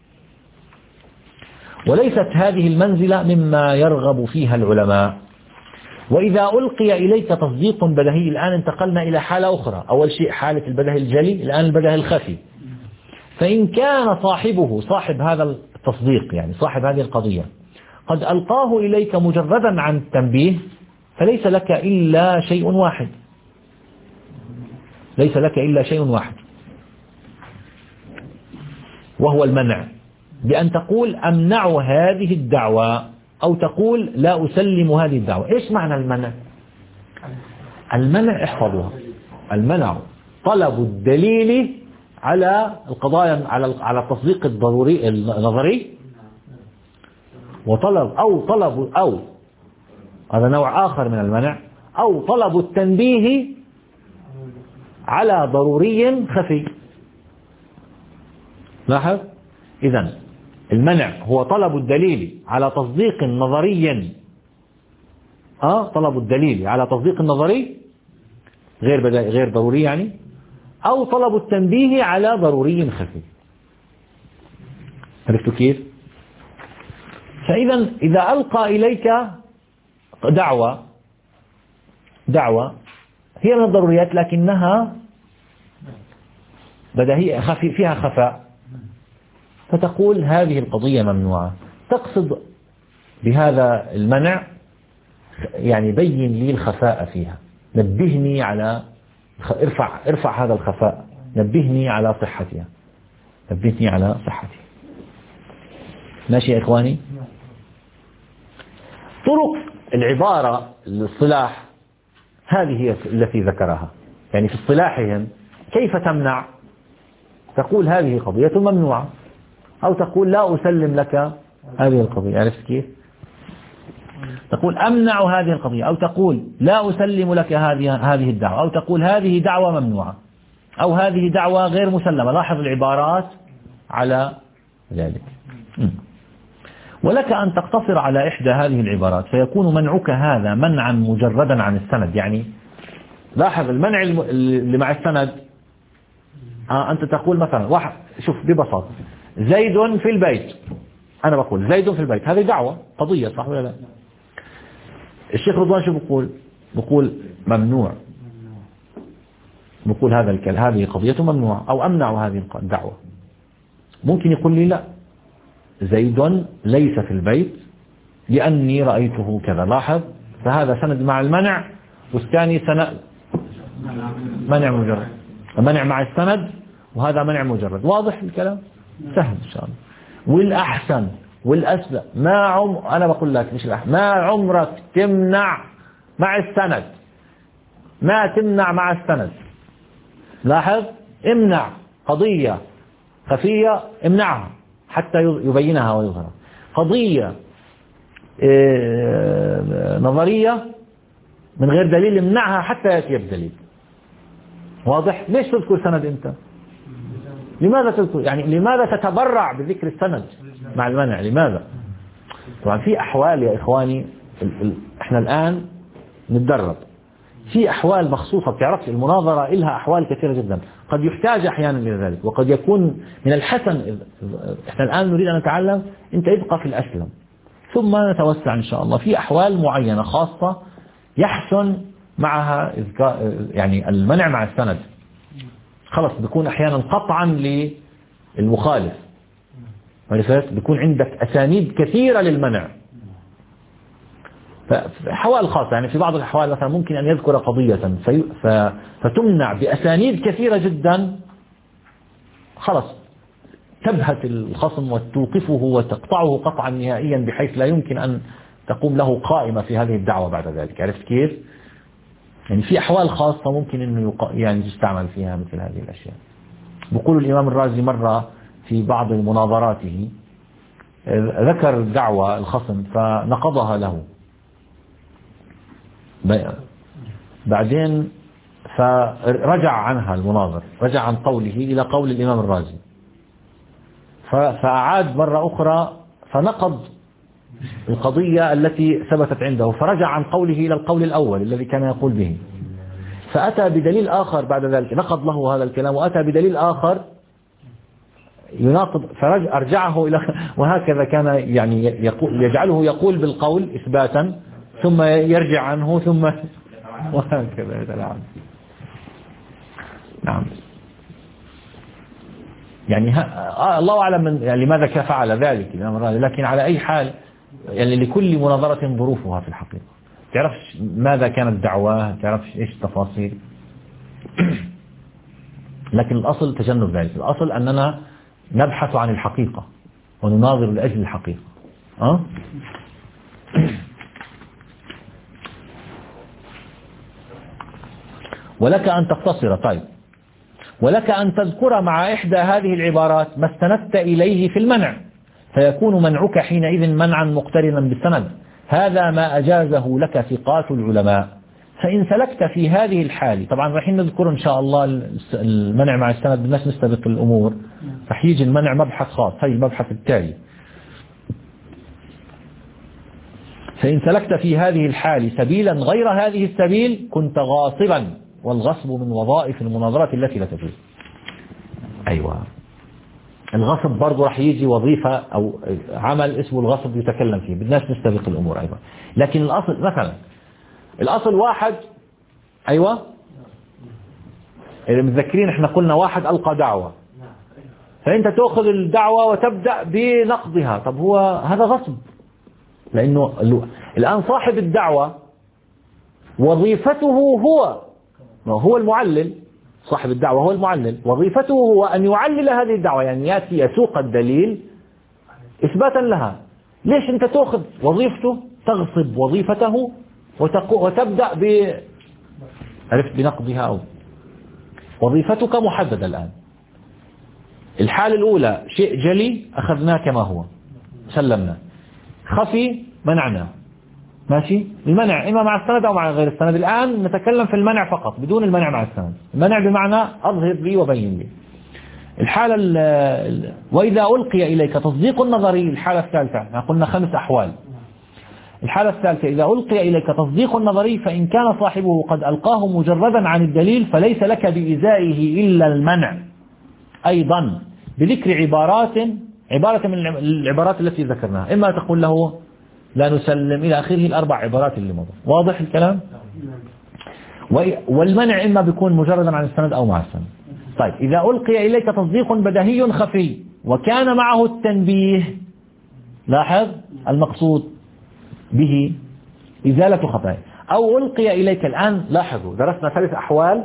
وليست هذه المنزلة مما يرغب فيها العلماء. وإذا ألقي إليك تصديق بديهي، الآن انتقلنا إلى حالة أخرى. أول شيء حالة البديهي الجلي، الآن البديهي الخفي. فإن كان صاحبه صاحب هذا التصديق، يعني صاحب هذه القضية، قد ألقاه إليك مجردا عن التنبيه، فليس لك إلا شيء واحد، ليس لك إلا شيء واحد وهو المنع، بأن تقول أمنع هذه الدعوة، أو تقول لا أسلم هذه الدعوة. إيش معنى المنع؟ المنع احفظوها، المنع طلب الدليل على القضايا، على على التصديق الضروري النظري، وطلب أو طلب أو هذا نوع آخر من المنع، أو طلب التنبيه على ضروري خفي. لاحظ، إذن المنع هو طلب الدليل على تصديق نظري، آه طلب الدليل على تصديق نظري غير غير ضروري يعني، أو طلب التنبيه على ضروري خفي. عرفتوا كيف؟ فإذا إذا ألقى إليك دعوة دعوة هي من الضروريات لكنها بديهية خفي فيها خفاء، فتقول هذه القضية ممنوعة، تقصد بهذا المنع يعني بين لي الخفاء فيها، نبهني على ارفع ارفع هذا الخفاء، نبهني على صحتها، نبهني على صحتها. ماشي يا إخواني؟ طرق العبارة للصلاح هذه هي التي ذكرها، يعني في اصطلاحهم كيف تمنع؟ تقول هذه قضية ممنوعة، أو تقول لا أسلم لك هذه القضية. عرفت كيف؟ تقول أمنع هذه القضية، أو تقول لا أسلم لك هذه هذه الدعوة، أو تقول هذه دعوة ممنوعة، أو هذه دعوة غير مسلمة. لاحظ العبارات على ذلك. ولك أن تقتصر على إحدى هذه العبارات، فيكون منعك هذا منعا مجردا عن السند. يعني لاحظ المنع اللي مع السند، آه أنت تقول مثلا واحد، شوف ببساطة، زيد في البيت، أنا بقول زيد في البيت، هذه دعوة قضية صح ولا لا؟ الشيخ رضوان شو بقول؟ بقول ممنوع، بقول هذا الكلام، هذه قضية ممنوعة، أو أمنع هذه الدعوة. ممكن يقول لي لا، زيد ليس في البيت لأني رأيته كذا. لاحظ، فهذا سند مع المنع، والثاني سند منع مجرد، منع مع السند، وهذا منع مجرد. واضح الكلام؟ سهل إن شاء الله. والأحسن والأسلم ما عم أنا بقول لك مش الأحسن، ما عمرك تمنع مع السند، ما تمنع مع السند. لاحظ، امنع قضية خفية، امنعها حتى يبينها ويظهرها. قضية نظرية من غير دليل امنعها حتى يأتي الدليل. واضح؟ ليش تذكر سند انت؟ لماذا تذكر؟ يعني لماذا تتبرع بذكر السند مع المنع؟ لماذا؟ طبعا في أحوال يا إخواني، احنا الآن نتدرب في أحوال مخصوصة. بتعرف المناظرة إلها أحوال كثيرة جدا، قد يحتاج أحيانا إلى ذلك، وقد يكون من الحسن. احنا الآن نريد أن نتعلم، أنت ابقى في الأسلم ثم نتوسع إن شاء الله. في أحوال معينة خاصة يحسن معها يعني المنع مع السند، خلص بيكون أحيانا قطعا للمخالف، عرفت؟ بيكون عندك أسانيد كثيرة للمنع، فحوال خاصة، يعني في بعض الأحوال مثلا ممكن أن يذكر قضية في فتمنع بأسانيد كثيرة جدا، خلص تبهت الخصم وتوقفه وتقطعه قطعا نهائيا بحيث لا يمكن أن تقوم له قائمة في هذه الدعوة بعد ذلك. عرفت كيف؟ يعني في أحوال خاصة ممكن أنه يعني يستعمل فيها مثل هذه الأشياء. بقول الإمام الرازي مرة في بعض مناظراته ذكر دعوة الخصم فنقضها له، بعدين فرجع عنها المناظر، رجع عن قوله إلى قول الإمام الرازي، فأعاد مرة أخرى فنقض القضية التي ثبتت عنده، فرجع عن قوله إلى القول الأول الذي كان يقول به، فأتى بدليل آخر بعد ذلك نقض له هذا الكلام وأتى بدليل آخر يناقض، فرجعه إلى وهكذا كان يعني يقول يجعله يقول بالقول إثباتا ثم يرجع عنه ثم وهكذا يتلاعب. نعم يعني ها الله أعلم من يعني لماذا فعل ذلك الإمام الرازي، لكن على أي حال يعني لكل مناظرة ظروفها في الحقيقة، تعرفش ماذا كانت دعواه، تعرفش إيش التفاصيل لكن الأصل تجنب ذلك، الأصل أننا نبحث عن الحقيقة ونناظر لأجل الحقيقة. أه؟ ولك أن تقتصر، طيب ولك أن تذكر مع إحدى هذه العبارات ما استندت إليه في المنع، فيكون منعك حينئذ منعا مقترنا بالسند، هذا ما أجازه لك ثقات العلماء. فإن سلكت في هذه الحال، طبعا راح نذكر إن شاء الله المنع مع السند، بالناس نستبق الأمور، راح يجي المنع مبحث خاص، هي المبحث التالي. فإن سلكت في هذه الحال سبيلا غير هذه السبيل كنت غاصبا، والغصب من وظائف المناظرات التي لا تجوز. أيوة الغصب برضو راح يجي وظيفة أو عمل اسمه الغصب يتكلم فيه، بالناس نستبق الأمور أيضا. لكن الأصل مثلا الأصل واحد، أيوة اللي متذكرين احنا قلنا واحد ألقى دعوة، فأنت تأخذ الدعوة وتبدأ بنقضها، طب هو هذا غصب، لأنه الآن صاحب الدعوة وظيفته هو هو المعلل، صاحب الدعوة هو المعلل، وظيفته هو أن يعلل هذه الدعوة، يعني يأتي يسوق الدليل إثباتا لها. ليش أنت تأخذ وظيفته تغصب وظيفته وتبدأ ب عرفت بنقضها؟ أو وظيفتك محددة الآن. الحالة الأولى شيء جلي أخذناه كما هو سلمنا، خفي منعنا، ماشي. المنع إما مع السند أو مع غير السند، الآن نتكلم في المنع فقط بدون المنع مع السند. المنع بمعنى أظهر لي وبين لي. الحالة ال وإذا ألقي إليك تصديق النظري، الحالة الثالثة قلنا خمس أحوال. الحالة الثالثة إذا ألقي إليك تصديق النظري فإن كان صاحبه قد ألقاه مجردا عن الدليل فليس لك بإزائه إلا المنع، أيضا بذكر عبارات عبارة من العبارات التي ذكرناها، إما تقول له لا نسلم إلى آخره الأربع عبارات اللي مضى. واضح الكلام؟ والمنع إما بيكون مجردا عن السند أو مع السند. طيب إذا ألقي إليك تصديق بديهي خفي وكان معه التنبيه، لاحظ المقصود به إزالة خطأ، أو ألقي إليك الآن، لاحظوا درسنا ثلاث أحوال.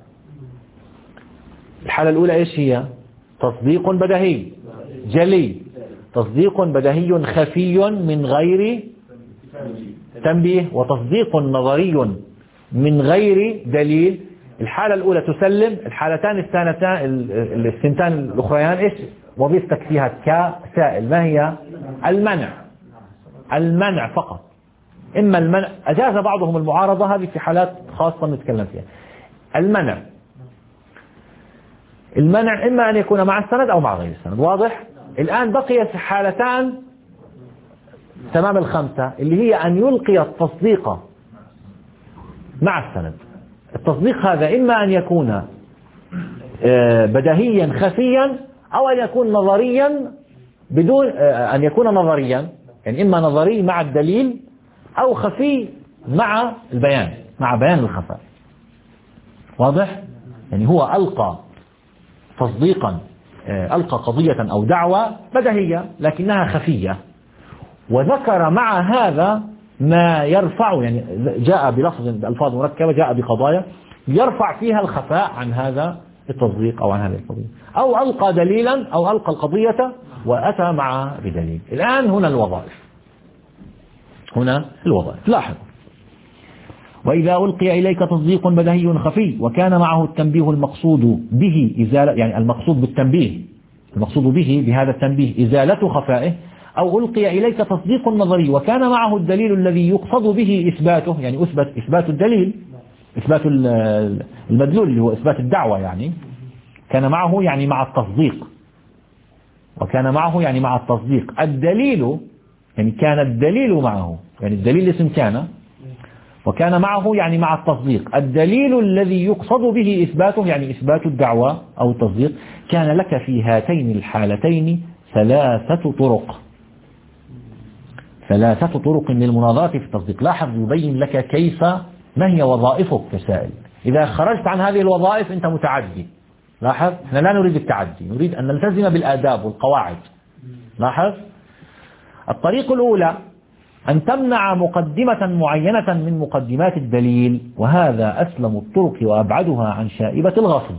الحالة الأولى إيش هي؟ تصديق بديهي جلي، تصديق بديهي خفي من غير تنبيه، وتصديق نظري من غير دليل. الحالة الأولى تسلم، الحالتان الثانتان الثنتان الأخريان إيش وظيفتك فيها كسائل؟ ما هي؟ المنع، المنع فقط. إما المنع، أجاز بعضهم المعارضة، هذه في حالات خاصة نتكلم فيها. المنع المنع إما أن يكون مع السند أو مع غير السند. واضح؟ الآن بقي حالتان تمام الخمسة، اللي هي أن يلقي التصديق مع السند. التصديق هذا إما أن يكون بديهيا خفيا أو أن يكون نظريا بدون أن يكون نظريا، يعني إما نظري مع الدليل أو خفي مع البيان، مع بيان الخفاء. واضح؟ يعني هو ألقى تصديقا، ألقى قضية أو دعوة بديهية لكنها خفية، وذكر مع هذا ما يرفع، يعني جاء بلفظ بألفاظ مركبة، جاء بقضايا يرفع فيها الخفاء عن هذا التصديق أو عن هذه القضية، أو ألقى دليلا أو ألقى القضية وأتى معها بدليل. الآن هنا الوظائف، هنا الوظائف لاحظ: وإذا ألقي إليك تصديق بدهي خفي وكان معه التنبيه المقصود به إزالة، يعني المقصود بالتنبيه المقصود به بهذا التنبيه إزالة خفائه، أو ألقي إليك تصديق نظري وكان معه الدليل الذي يقصد به إثباته، يعني أثبت إثبات الدليل، إثبات المدلول اللي هو إثبات الدعوة، يعني كان معه يعني مع التصديق، وكان معه يعني مع التصديق الدليل، يعني كان الدليل معه، يعني الدليل اسم كان، وكان معه يعني مع التصديق الدليل الذي يقصد به إثباته، يعني إثبات الدعوة أو التصديق، كان لك في هاتين الحالتين ثلاثة طرق ثلاثة طرق للمناظرة في التصديق. لاحظ يبين لك كيف ما هي وظائفك كسائل. إذا خرجت عن هذه الوظائف أنت متعدي. لاحظ احنا لا نريد التعدي، نريد أن نلتزم بالآداب والقواعد. لاحظ الطريق الأولى أن تمنع مقدمة معينة من مقدمات الدليل، وهذا أسلم الطرق وأبعدها عن شائبة الغصب.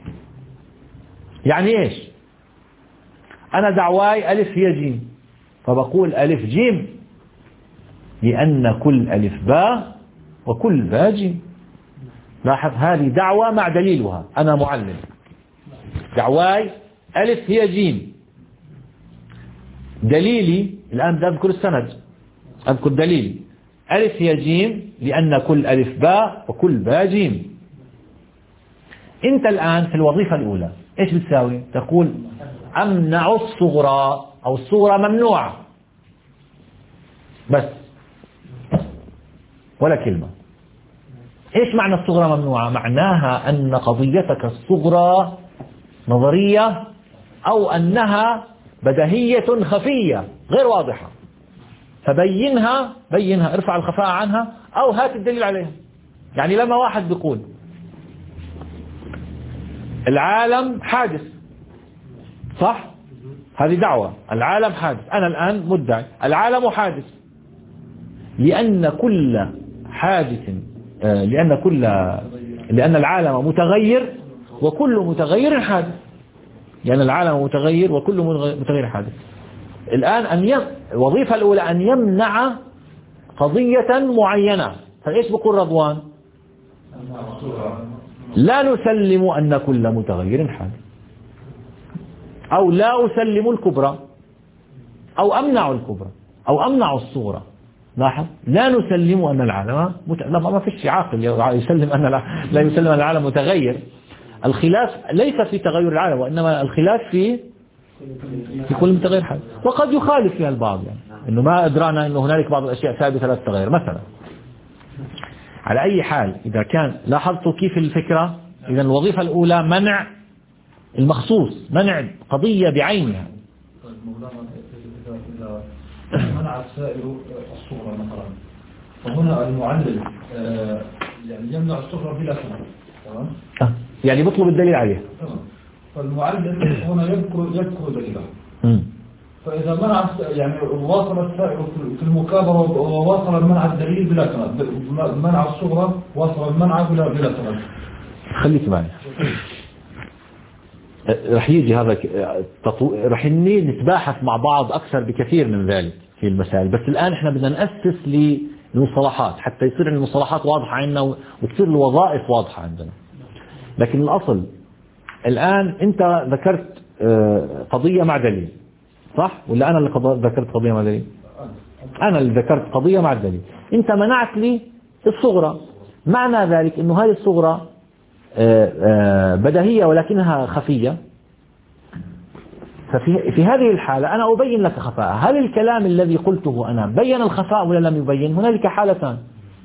يعني إيش؟ أنا دعواي ألف هي جيم، فبقول ألف جيم لأن كل ألف باء وكل باء جيم. لاحظ هذه دعوة مع دليلها، أنا معلم دعواي ألف هي جيم، دليلي الآن بدي أذكر السند، أذكر دليل ألف هي جيم لأن كل ألف باء وكل باء جيم. أنت الآن في الوظيفة الأولى إيش بتساوي؟ تقول أمنع الصغرى أو الصغرى ممنوعة، بس ولا كلمة. إيش معنى الصغرى ممنوعة؟ معناها أن قضيتك الصغرى نظرية أو أنها بدهية خفية غير واضحة، فبينها بينها ارفع الخفاء عنها أو هات الدليل عليها. يعني لما واحد بيقول العالم حادث، صح؟ هذه دعوة، العالم حادث، أنا الآن مدعي العالم حادث لأن كل حادث لأن كل لأن العالم متغير وكل متغير حادث، لأن العالم متغير وكل متغير حادث. الآن أن يم... الوظيفة الأولى أن يمنع قضية معينة. فإيش بقول رضوان؟ لا نسلم أن كل متغير حادث، أو لا أسلم الكبرى، أو أمنع الكبرى، أو أمنع الصغرى. لاحظ لا نسلم أن العالم مت... لا ما فيش عاقل يسلم أن لا, لا يسلم أن العالم متغير. الخلاف ليس في تغير العالم، وإنما الخلاف في في كل متغير حادث، وقد يخالف فيها البعض، يعني إنه ما أدرانا إنه هنالك بعض الأشياء ثابتة لا تتغير مثلا. على أي حال إذا كان لاحظتوا كيف الفكرة، إذا الوظيفة الأولى منع المخصوص، منع قضية بعينها. منع السائل الصغرى مثلا، فهنا المعلل يعني يمنع الصغرى بلا سبب، تمام؟ يعني بطلب الدليل عليه. تمام. فالمعلل هنا يذكر يذكر دليله. فإذا منع يعني واصل السائل في المكابرة وواصل المنع الدليل بلا سبب، منع الصغرى واصل المنع بلا بلا سبب. خليك معي. رح يجي هذا تطو... رح نتباحث مع بعض أكثر بكثير من ذلك في المسائل، بس الآن احنا بدنا نأسس للمصطلحات حتى يصير المصطلحات واضحة عندنا وتصير الوظائف واضحة عندنا. لكن الأصل الآن أنت ذكرت قضية مع دليل، صح؟ ولا أنا اللي ذكرت قضية مع دليل؟ أنا اللي ذكرت قضية مع دليل. أنت منعت لي الصغرى، معنى ذلك أنه هذه الصغرى بديهية ولكنها خفية. ففي في هذه الحالة أنا أبين لك خفاء. هل الكلام الذي قلته أنا بين الخفاء ولا لم يبين؟ هنالك حالتان.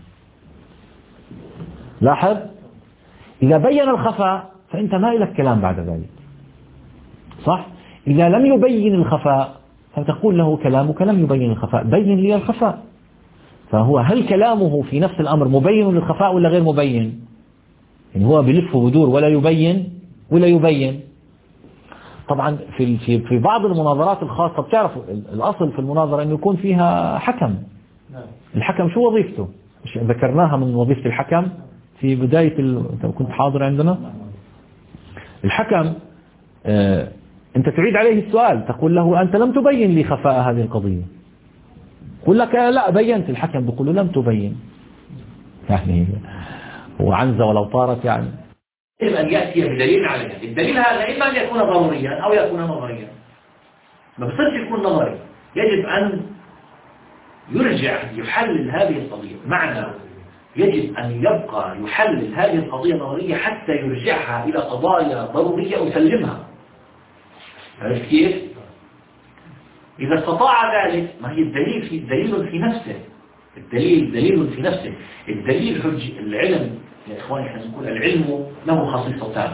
لاحظ إذا بين الخفاء فأنت ما لك كلام بعد ذلك، صح؟ إذا لم يبين الخفاء فتقول له كلامك لم يبين الخفاء، بين لي الخفاء. فهو هل كلامه في نفس الأمر مبين للخفاء ولا غير مبين؟ يعني هو بلف ودور ولا يبين ولا يبين. طبعا في في في بعض المناظرات الخاصة بتعرفوا الأصل في المناظرة أن يكون فيها حكم، الحكم شو وظيفته؟ مش ذكرناها من وظيفة الحكم في بداية ال... أنت كنت حاضر عندنا. الحكم آه... أنت تعيد عليه السؤال، تقول له أنت لم تبين لي خفاء هذه القضية، يقول لك لا بينت. الحكم بيقول له لم تبين، يعني وعنزة ولو طارت. يعني يجب أن يأتي بدليل عليها. الدليل هذا إما أن يكون ضروريا أو يكون نظريا. ما بصيرش يكون نظري، يجب أن يرجع يحلل هذه القضية. معنى يجب أن يبقى يحلل هذه القضية النظرية حتى يرجعها إلى قضايا ضرورية ويسلمها. عرفت كيف؟ إذا استطاع ذلك، ما هي الدليل في دليل في نفسه. الدليل دليل في نفسه. الدليل حج العلم يا إخواني، احنا نقول العلم له خصيصتان.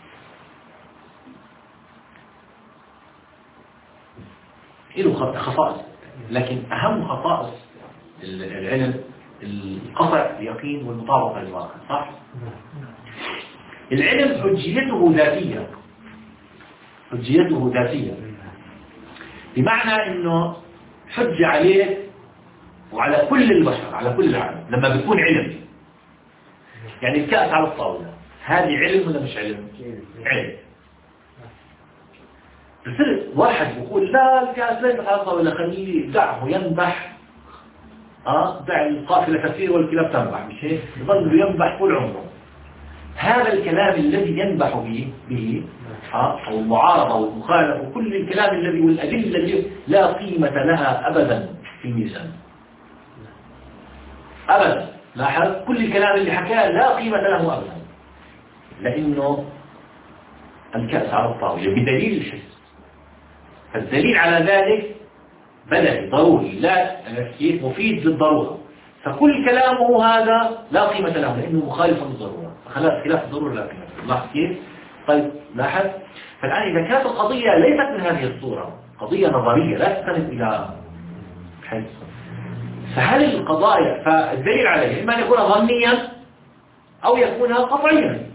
له خصائص، لكن أهم خصائص العلم القطع اليقين والمطابقة للواقع. صح؟ العلم حجيته ذاتية، حجيته ذاتية بمعنى أنه حج عليه وعلى كل البشر، على كل العالم لما بيكون علم. يعني الكأس على الطاولة، هذه علم ولا مش علم؟ علم. بصير واحد يقول لا الكأس ليس على الطاولة، خليه دعه ينبح. اه دع القافلة تسير والكلاب تنبح، مش هيك؟ يظل ينبح طول عمره. هذا الكلام الذي ينبح به به اه او المعارضة والمخالفة وكل الكلام الذي والأدلة التي لا قيمة لها أبدا في الميزان. أبدا. لاحظ كل الكلام اللي حكاه لا قيمة له أبدا، لأنه الكأس على الطاولة بدليل الحس. فالدليل على ذلك بدني ضروري، لا كيف مفيد للضرورة. فكل كلامه هذا لا قيمة له لأنه مخالف للضرورة. خلاص خلاف الضرورة لا قيمة له. لاحظ كيف؟ طيب لاحظ. فالآن إذا كانت القضية ليست من هذه الصورة، قضية نظرية لا تستند إلى حس، فهل القضايا فالدليل عليه إما أن يكون ظنيا أو يكون قطعيا.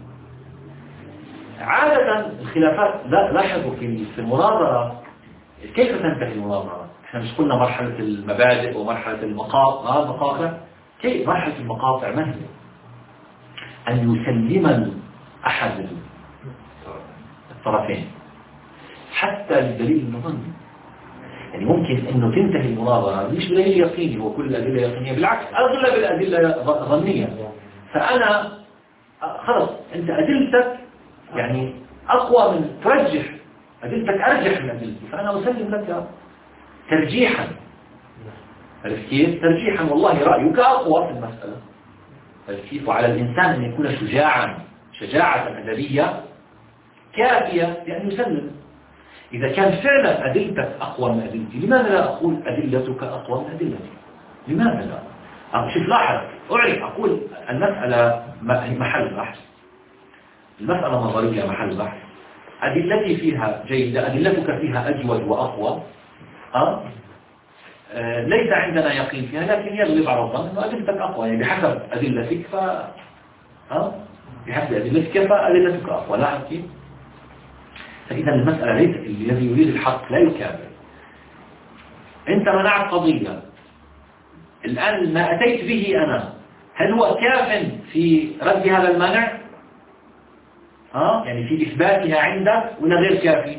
عادة الخلافات لاحظوا في المناظرة كيف تنتهي المناظرة. احنا مش قلنا مرحلة المبادئ ومرحلة المقاطع. هذا مقاطع كيف مرحلة المقاطع ما هي؟ أن يسلم أحد الطرفين حتى للدليل النظري. يعني ممكن أنه تنتهي المناظرة مش بدليل يقيني وكل الأدلة يقينية، بالعكس أغلب الأدلة ظنية. فأنا خلص أنت أدلتك يعني أقوى من ترجح، أدلتك أرجح من أدلتي، فأنا أسلم لك ترجيحا. عرفت كيف؟ ترجيحا والله رأيك أقوى في المسألة. عرفت كيف؟ وعلى الإنسان أن يكون شجاعا، شجاعة أدبية كافية لأن يسلم. إذا كان فعلا أدلتك أقوى من أدلتي، لماذا لا أقول أدلتك أقوى من أدلتي؟ لماذا لا؟ شوف لاحظ، أعرف أقول المسألة محل بحث، المسألة نظرية محل بحث، أدلتي فيها جيدة، أدلتك فيها أجود وأقوى. أه؟ أه ليس عندنا يقين فيها، لكن يغلب على الظن أنه أدلتك أقوى. يعني بحسب أدلتك ف أه؟ بحسب أدلتك فأدلتك أقوى. لاحظ كيف؟ فإذا المسألة ليس الذي يريد الحق لا يكابر. أنت منعت قضية، الآن ما أتيت به أنا هل هو كاف في رد هذا المنع؟ أه؟ يعني في إثباتها عندك ولا غير كافي؟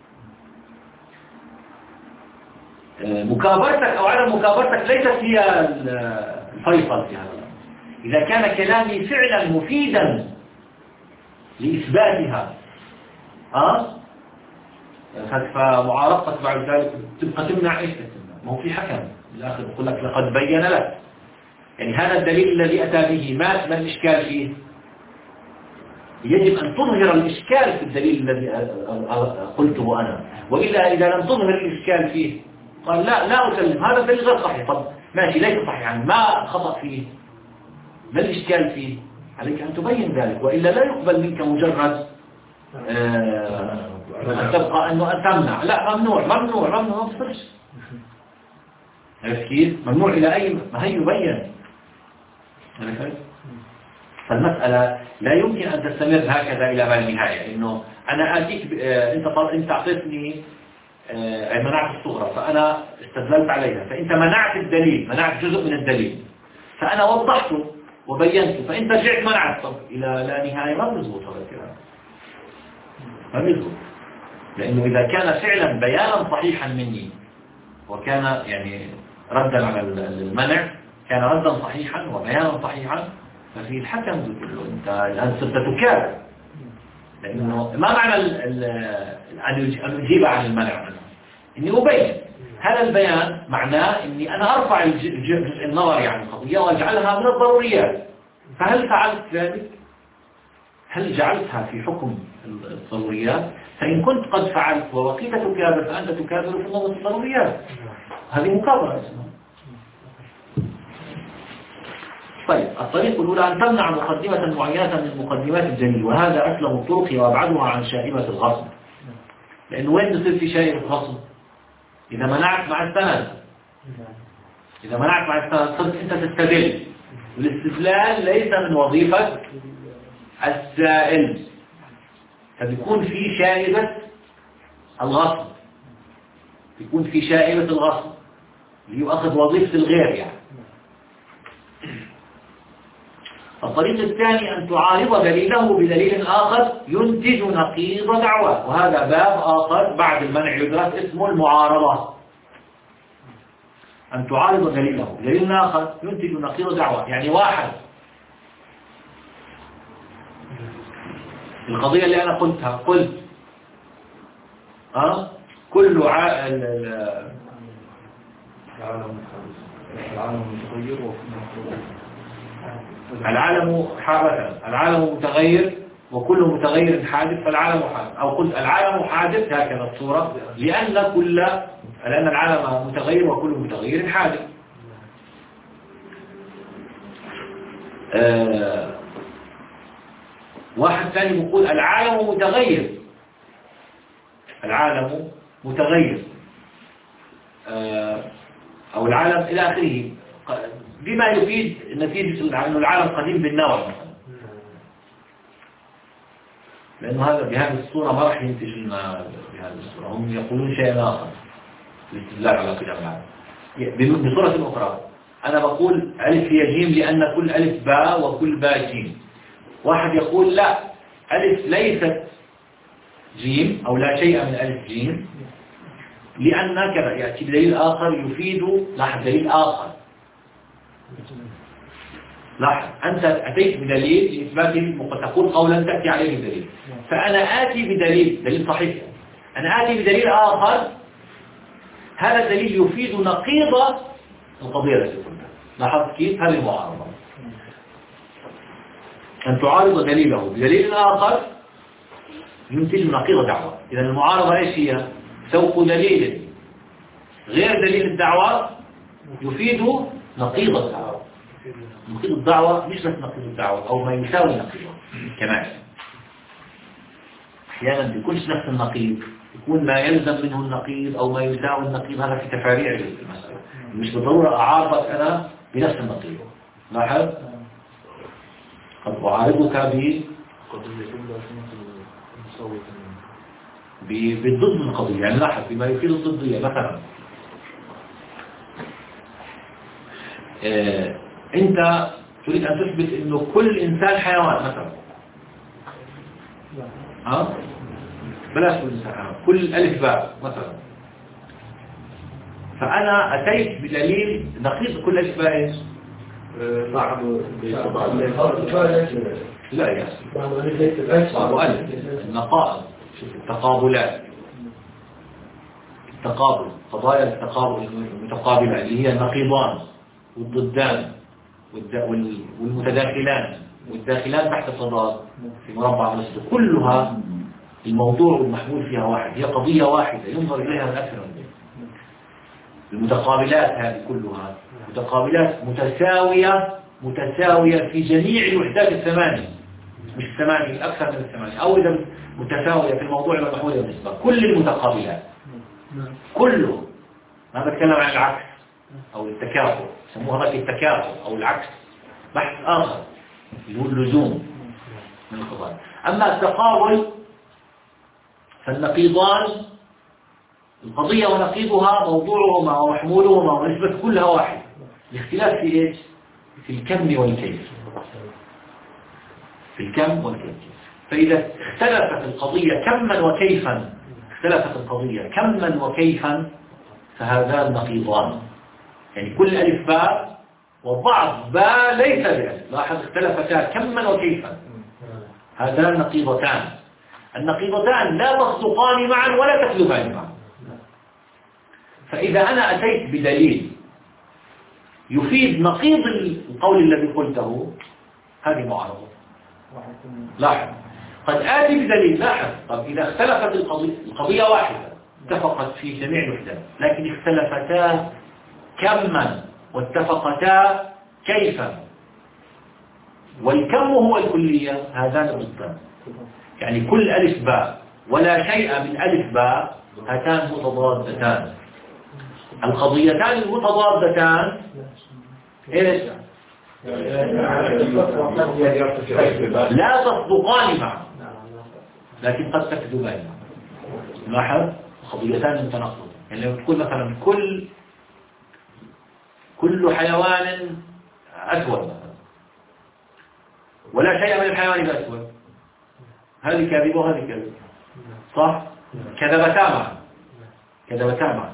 مكابرتك أو عدم مكابرتك ليست هي الفيصل في هذا. إذا كان كلامي فعلا مفيدا لإثباتها أه؟ فمعارضتك بعد ذلك تبقى تمنع إيش؟ ما هو في حكم بالآخر يقول لك لقد بين لك. يعني هذا الدليل الذي أتى به ما ما الإشكال فيه؟ يجب أن تظهر الإشكال في الدليل الذي قلته أنا، وإلا إذا لم تظهر الإشكال فيه قال لا لا أسلم، هذا دليل غير صحيح. طب ماشي ليس صحيحا، ما خطأ فيه، ما الإشكال فيه؟ عليك أن تبين ذلك، وإلا لا يقبل منك مجرد آه أن تبقى أنه أن تمنع. لا ممنوع ممنوع ممنوع ما تصيرش. عرفت كيف؟ ممنوع إلى أي ما هي يبين. فالمسألة لا يمكن أن تستمر هكذا إلى ما النهاية، إنه أنا آتيك ب... أنت طل... أنت أعطيتني منعت الصغرى فأنا استدللت عليها، فأنت منعت الدليل، منعت جزء من الدليل، فأنا وضحته وبينته، فأنت رجعت منعت. طب إلى لا نهاية ما بيزبط هذا الكلام، ما بيزبط، لأنه إذا كان فعلا بيانا صحيحا مني وكان يعني ردا على المنع، كان ردا صحيحا وبيانا صحيحا، ففي الحكم له أنت الآن صرت تكابر، لأنه ما معنى أن أجيب عن المنع منه؟ إني أبين. هذا البيان معناه إني أنا أرفع الجزء النظري عن القضية وأجعلها من الضروريات. فهل فعلت ذلك؟ هل جعلتها في حكم الضروريات؟ فإن كنت قد فعلت وبقيت تكابر فأنت تكابر في نظر الضروريات، هذه مكابرة اسمها. طيب، الطريقة الأولى أن تمنع مقدمة معينة من مقدمات الدليل، وهذا أسلم الطرق وأبعدها عن شائبة الغصب. لأنه وين تصير في شائبة الغصب؟ إذا منعت مع السند، إذا منعت مع السند صرت أنت تستدل، والاستدلال ليس من وظيفة السائل، فبيكون في شائبة الغصب، بيكون في شائبة الغصب اللي يؤخذ وظيفة الغير يعني. الطريق الثاني أن تعارض دليله بدليل آخر ينتج نقيض دعواه، وهذا باب آخر بعد المنع يدرس اسمه المعارضة. أن تعارض دليله بدليل آخر ينتج نقيض دعواه، يعني واحد القضية اللي أنا قلتها، قلت أه؟ كل ع... العالم متغير العالم حادث، العالم متغير وكل متغير حادث، فالعالم حادث. أو قلت العالم حادث، هكذا الصورة، لأن كل لأن العالم متغير وكل متغير حادث. آه واحد ثاني يقول العالم متغير، العالم متغير آه أو العالم إلى آخره، بما يفيد نتيجة أن العالم قديم بالنوع مثلا، لأنه هذا بهذه الصورة ما راح ينتج لنا بهذه الصورة، هم يقولون شيء آخر الاستدلال على قدم العالم. بصورة أخرى أنا بقول ألف هي جيم لأن كل ألف باء وكل باء جيم. واحد يقول لا، ألف ليست جيم أو لا شيء من ألف جيم لأن كذا، يأتي بدليل آخر يفيد. لاحظ دليل آخر، لاحظ أنت أتيت بدليل لإثبات تقول قولا تأتي عليه بدليل، فأنا آتي بدليل دليل صحيح، أنا آتي بدليل آخر، هذا الدليل يفيد نقيض القضية التي قلتها. لاحظ كيف؟ هذه المعارضة، أن تعارض دليله بدليل آخر ينتج نقيض دعوة. إذا المعارضة إيش هي؟ سوق دليل غير دليل الدعوة يفيد نقيض الدعوة. نقيض الدعوة مش بس نقيض الدعوة أو ما يساوي نقيضه كمان، أحيانا بيكونش نفس النقيض، يكون ما يلزم منه النقيض أو ما يساوي النقيض، هذا في تفاريع المسألة، مش بالضرورة أعارضك أنا بنفس النقيض. لاحظ قد أعارضك ب بالضد من القضية، يعني لاحظ بما يفيد الضدية. مثلا اه انت تريد ان تثبت انه كل انسان حيوان مثلا، ها بلاش كل انسان حيوان، كل الف باء مثلا، فانا اتيت بدليل نقيض كل الف باء ايش؟ لا يا سؤال النقائض، التقابلات، التقابل، قضايا التقابل المتقابلة اللي هي النقيضان والضدان والمتداخلان والداخلان تحت التضاد في مربع نصف، كلها الموضوع والمحمول فيها واحد، هي قضية واحدة ينظر إليها من أكثر من ذلك. المتقابلات هذه كلها متقابلات متساوية متساوية في جميع الوحدات الثمانية، مش الثمانية، أكثر من الثمانية، أو إذا متساوية في الموضوع والمحمول والنسبة، كل المتقابلات كله. ما بتكلم عن العكس أو التكافؤ، يسموها هذا التكافؤ أو العكس، بحث آخر اللي هو اللزوم من القضايا. أما التقابل فالنقيضان القضية ونقيضها موضوعهما ومحمولهما ونسبة كلها واحد. الاختلاف في إيش؟ في الكم والكيف. في الكم والكيف. فإذا اختلفت القضية كما وكيفا اختلفت القضية كما وكيفا فهذان نقيضان. يعني كل ألف باء وبعض باء ليس بألف. لاحظ اختلفتا كما وكيفا. هذان نقيضتان. النقيضتان لا تصدقان معا ولا تكذبان معا. فإذا أنا أتيت بدليل يفيد نقيض القول الذي قلته هذه معارضة. لاحظ قد آتي بدليل. لاحظ طب إذا اختلفت القضية, القضية واحدة اتفقت في جميع الوحدات لكن اختلفتا كما واتفقتا كيفا والكم هو الكلية هذان ضدان. يعني كل ألف باء ولا شيء من ألف باء هاتان متضادتان. القضيتان المتضادتان إيش؟ لا تصدقان معا لكن قد تكذبان. لاحظ قضيتان متناقضتان. يعني لو تقول مثلا كل كل حيوان أسود مثلا ولا شيء من الحيوان الأسود هذه كاذبة وهذه كاذبة صح؟ كذبتا معا كذبتا معا.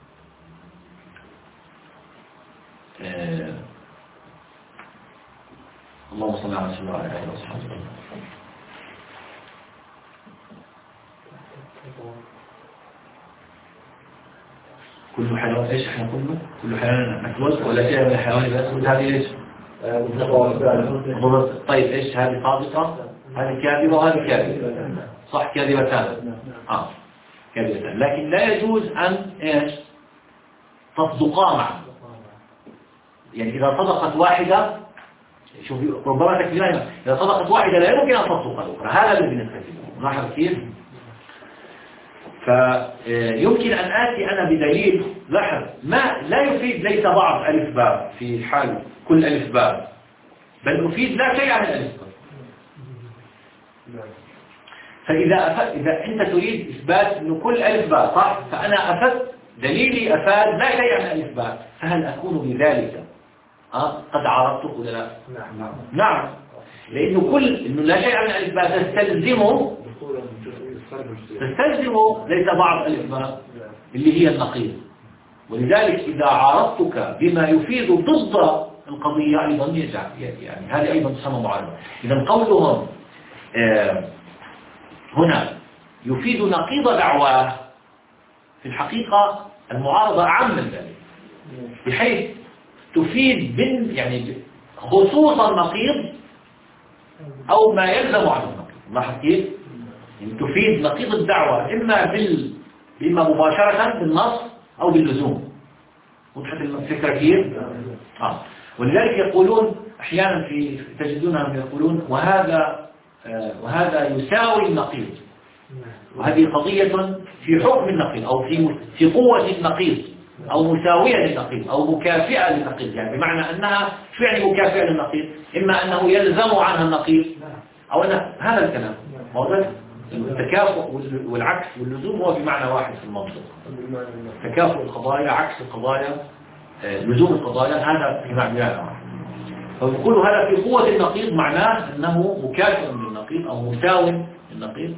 آه. اللهم صل على سيدنا وعلى آله وصحبه. كل حيوان ايش احنا قلنا؟ كل حيوان اسود ولا شيء من الحيوان الاسود هذه ايش؟ طيب ايش هذه صادقة؟ هذه كاذبة وهذه كاذبة صح كاذبتان. اه كاذبتان لكن لا يجوز ان ايش؟ تصدقا معا. يعني اذا صدقت واحدة شوف ربما تكذبان اذا صدقت واحدة لا يمكن ان تصدق الاخرى. هذا الذي نستفيده. لاحظ كيف؟ فيمكن أن آتي أنا بدليل. لاحظ ما لا يفيد ليس بعض ألف باء في حال كل ألف باء بل يفيد لا شيء عن الألف باء. فإذا أفد إذا أنت تريد إثبات أن كل ألف باء صح فأنا أفد دليلي أفاد لا شيء عن الألف باء فهل أكون بذلك أه؟ قد عرضته ولا لا؟ نعم نعم لأنه كل إنه لا شيء عن الألف باء تستلزمه تستلزم ليس بعض ألف باء اللي هي النقيض. ولذلك إذا عارضتك بما يفيد ضد القضية أيضا يجعل يعني هذه أيضا تسمى معارضة. إذا قولهم آه هنا يفيد نقيض دعواه في الحقيقة المعارضة أعم من ذلك بحيث تفيد من يعني خصوصا النقيض أو ما يلزم عنه النقيض. لاحظ كيف؟ يعني تفيد نقيض الدعوة إما بال إما مباشرة بالنص أو باللزوم. وضحت الفكرة كيف؟ آه. ولذلك يقولون أحيانا في تجدونهم يقولون وهذا آه وهذا يساوي النقيض وهذه قضية في حكم النقيض أو في في قوة النقيض أو مساوية للنقيض أو مكافئة للنقيض. يعني بمعنى أنها شو يعني مكافئة للنقيض؟ إما أنه يلزم عنها النقيض أو أن هذا الكلام موضوع التكافؤ والعكس واللزوم هو بمعنى واحد في المنطق. تكافؤ القضايا عكس القضايا لزوم القضايا هذا بمعنى واحد. فنقول هذا في قوة النقيض معناه أنه مكافئ للنقيض أو مساو للنقيض.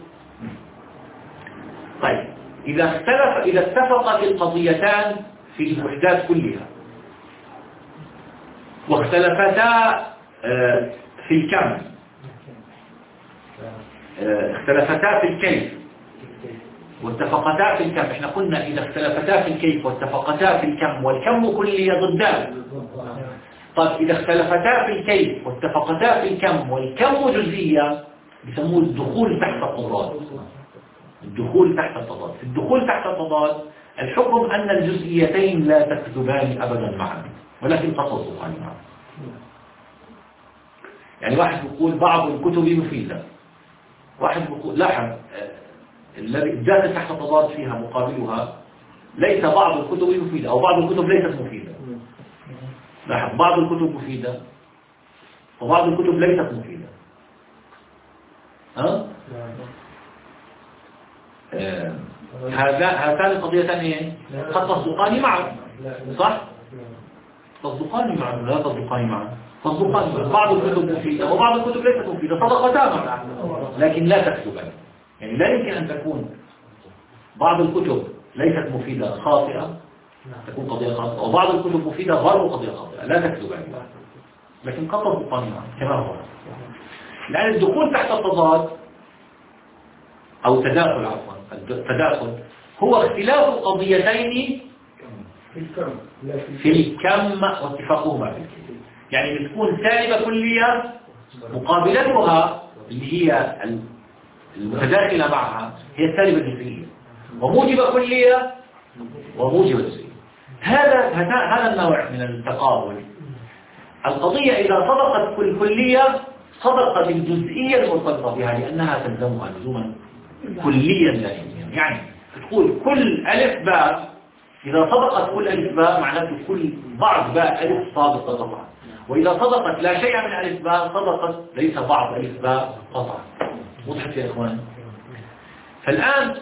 طيب إذا اختلف إذا اتفقت القضيتان في الوحدات كلها واختلفتا في الكم اختلفتا في الكيف واتفقتا في الكم. احنا قلنا إذا اختلفتا في الكيف واتفقتا في الكم والكم كلية ضدان. طيب إذا اختلفتا في الكيف واتفقتا في الكم والكم جزئية بيسموه الدخول تحت التضاد. الدخول تحت التضاد. الدخول تحت التضاد الحكم أن الجزئيتين لا تكذبان أبدا معا ولكن قد تصدقان معا. يعني واحد يقول بعض الكتب مفيدة واحد يقول لاحظ الذي الذات تحت التضاد فيها مقابلها ليس بعض الكتب مفيدة أو بعض الكتب ليست مفيدة. لاحظ بعض الكتب مفيدة وبعض الكتب ليست مفيدة. ها؟ آه هذا هاتان قضيتان ايه؟ قد تصدقان معا، صح؟ تصدقان معا لا تصدقان معا، تصدقان معا. بعض الكتب مفيدة وبعض الكتب ليست مفيدة، صدقتا معا لكن لا تكتبان. يعني لا يمكن أن تكون بعض الكتب ليست مفيدة خاطئة تكون قضية خاطئة، وبعض الكتب مفيدة غير قضية خاطئة لا تكتبان، لكن قد تصدقان معا كما هو. لأن الدخول تحت التضاد أو تداخل عفوا التداخل هو اختلاف القضيتين في الكم واتفاقهما في الكم. يعني بتكون سالبة كلية مقابلتها اللي هي المتداخلة معها هي السالبة الجزئية، وموجبة كلية وموجبة جزئية. هذا هذا النوع من التقابل. القضية إذا صدقت كل كلية صدقت الجزئية المرتبطة بها لأنها تلزمها لزوما كليا لازميا. يعني تقول كل ألف باء، إذا صدقت كل ألف باء معناته كل بعض باء ألف صادقة طبعا، وإذا صدقت لا شيء من ألف باء صدقت ليس بعض ألف باء قطعا. وضحت يا إخوان؟ فالآن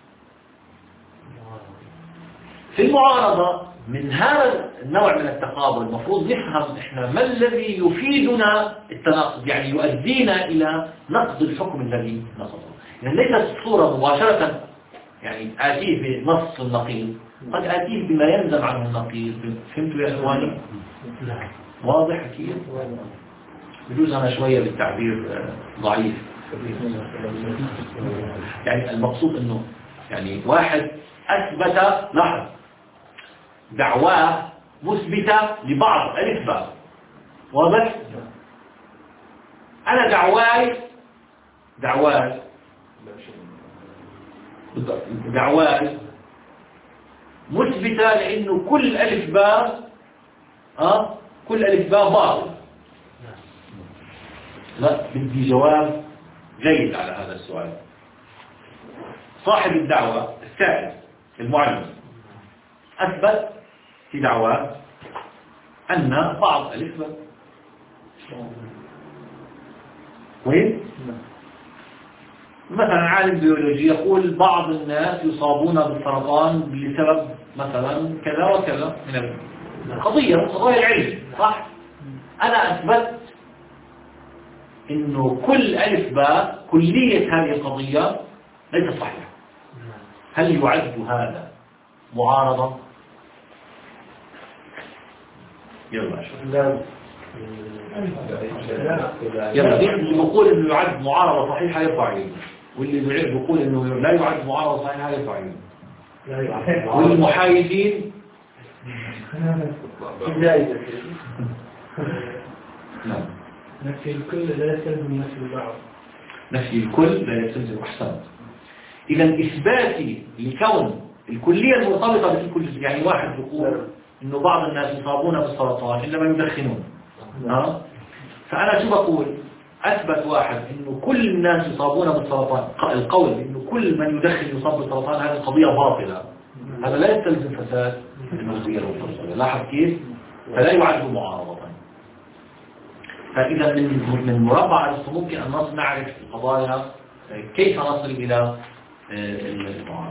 في المعارضة من هذا النوع من التقابل المفروض نفهم إحنا ما الذي يفيدنا التناقض، يعني يؤدينا إلى نقد الحكم الذي نقضه. يعني ليست الصورة مباشرة يعني آتيه بنص النقيض، قد آتيه بما يلزم عنه النقيض. فهمتوا يا إخواني؟ واضح أكيد؟ بجوز أنا شوية بالتعبير ضعيف. يعني المقصود أنه يعني واحد أثبت لاحظ دعواه مثبتة لبعض ألف باء، واضح؟ أنا دعواي دعواي دعواي مثبتة لأنه كل ألف باء أه؟ كل ألف باء باطل. لا، بدي جواب جيد على هذا السؤال. صاحب الدعوة السائل المعلم أثبت في دعواه أن بعض ألف باء وين؟ مثلا عالم بيولوجي يقول بعض الناس يصابون بالسرطان بسبب مثلا كذا وكذا من القضية قضايا العلم، صح؟ أنا أثبت إنه كل ألف باء كلية هذه القضية ليست صحيحة. هل يعد هذا معارضة؟ يلا شوف. يلا اللي بيقول إنه يعد معارضة صحيحة يرفع يده، واللي بيقول إنه لا يعد معارضة صحيحة يرفع يده، والمحايدين نعم. نفي الكل لا يستلزم نفي البعض. نفي الكل لا يستلزم أحسن. إذا إثباتي لكون الكلية المرتبطة بكل كل جزء، يعني واحد يقول إنه بعض الناس يصابون بالسرطان إنما يدخنون، ها؟ فأنا شو بقول؟ أثبت واحد إنه كل الناس يصابون بالسرطان، القول إنه كل من يدخن يصاب بالسرطان هذه قضية باطلة، هذا لا يستلزم فساد المنظير والفصل. لاحظ كيف؟ فلا يعد معارضة. فإذا من من مربع ممكن أن نصل نعرف القضايا كيف نصل إلى المعارضة.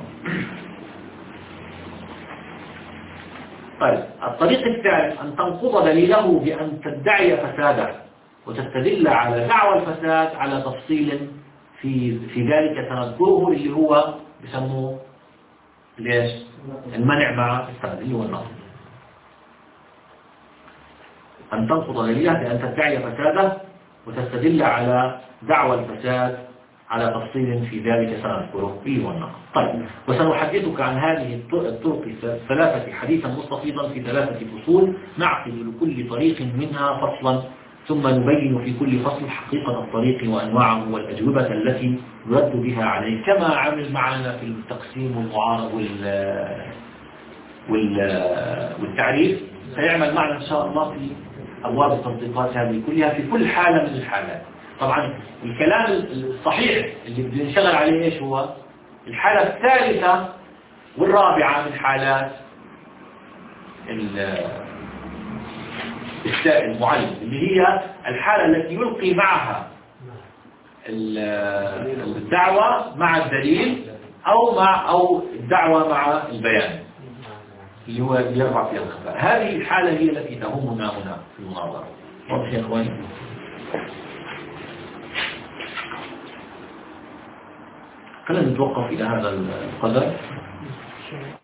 طيب الطريق الثالث أن تنقض دليله بأن تدعي فساده وتستدل على دعوى الفساد على تفصيل في في ذلك سنذكره اللي هو بسموه ليش؟ المنع مع السند اللي هو النص. أن تنقض دليله بأن تدعي فساده وتستدل على دعوى الفساد على تفصيل في ذلك سنذكره اللي هو النقد. طيب وسنحدثك عن هذه الطرق الثلاثة حديثا مستفيضا في ثلاثة فصول نعقد لكل طريق منها فصلا ثم نبين في كل فصل حقيقة الطريق وأنواعه والأجوبة التي يرد بها عليه كما عمل معنا في التقسيم والمعارض والتعريف. سيعمل معنا إن شاء الله في أبواب التطبيقات هذه كلها في كل حالة من الحالات. طبعا الكلام الصحيح اللي بدنا نشتغل عليه ايش هو؟ الحالة الثالثة والرابعة من حالات المعلم اللي هي الحالة التي يلقي معها الدعوة مع الدليل أو مع أو الدعوة مع البيان اللي هو يرفع فيها الخفاء. هذه الحالة هي التي تهمنا هنا في المناظرة. واضح يا إخواني؟ خلينا نتوقف إلى هذا القدر.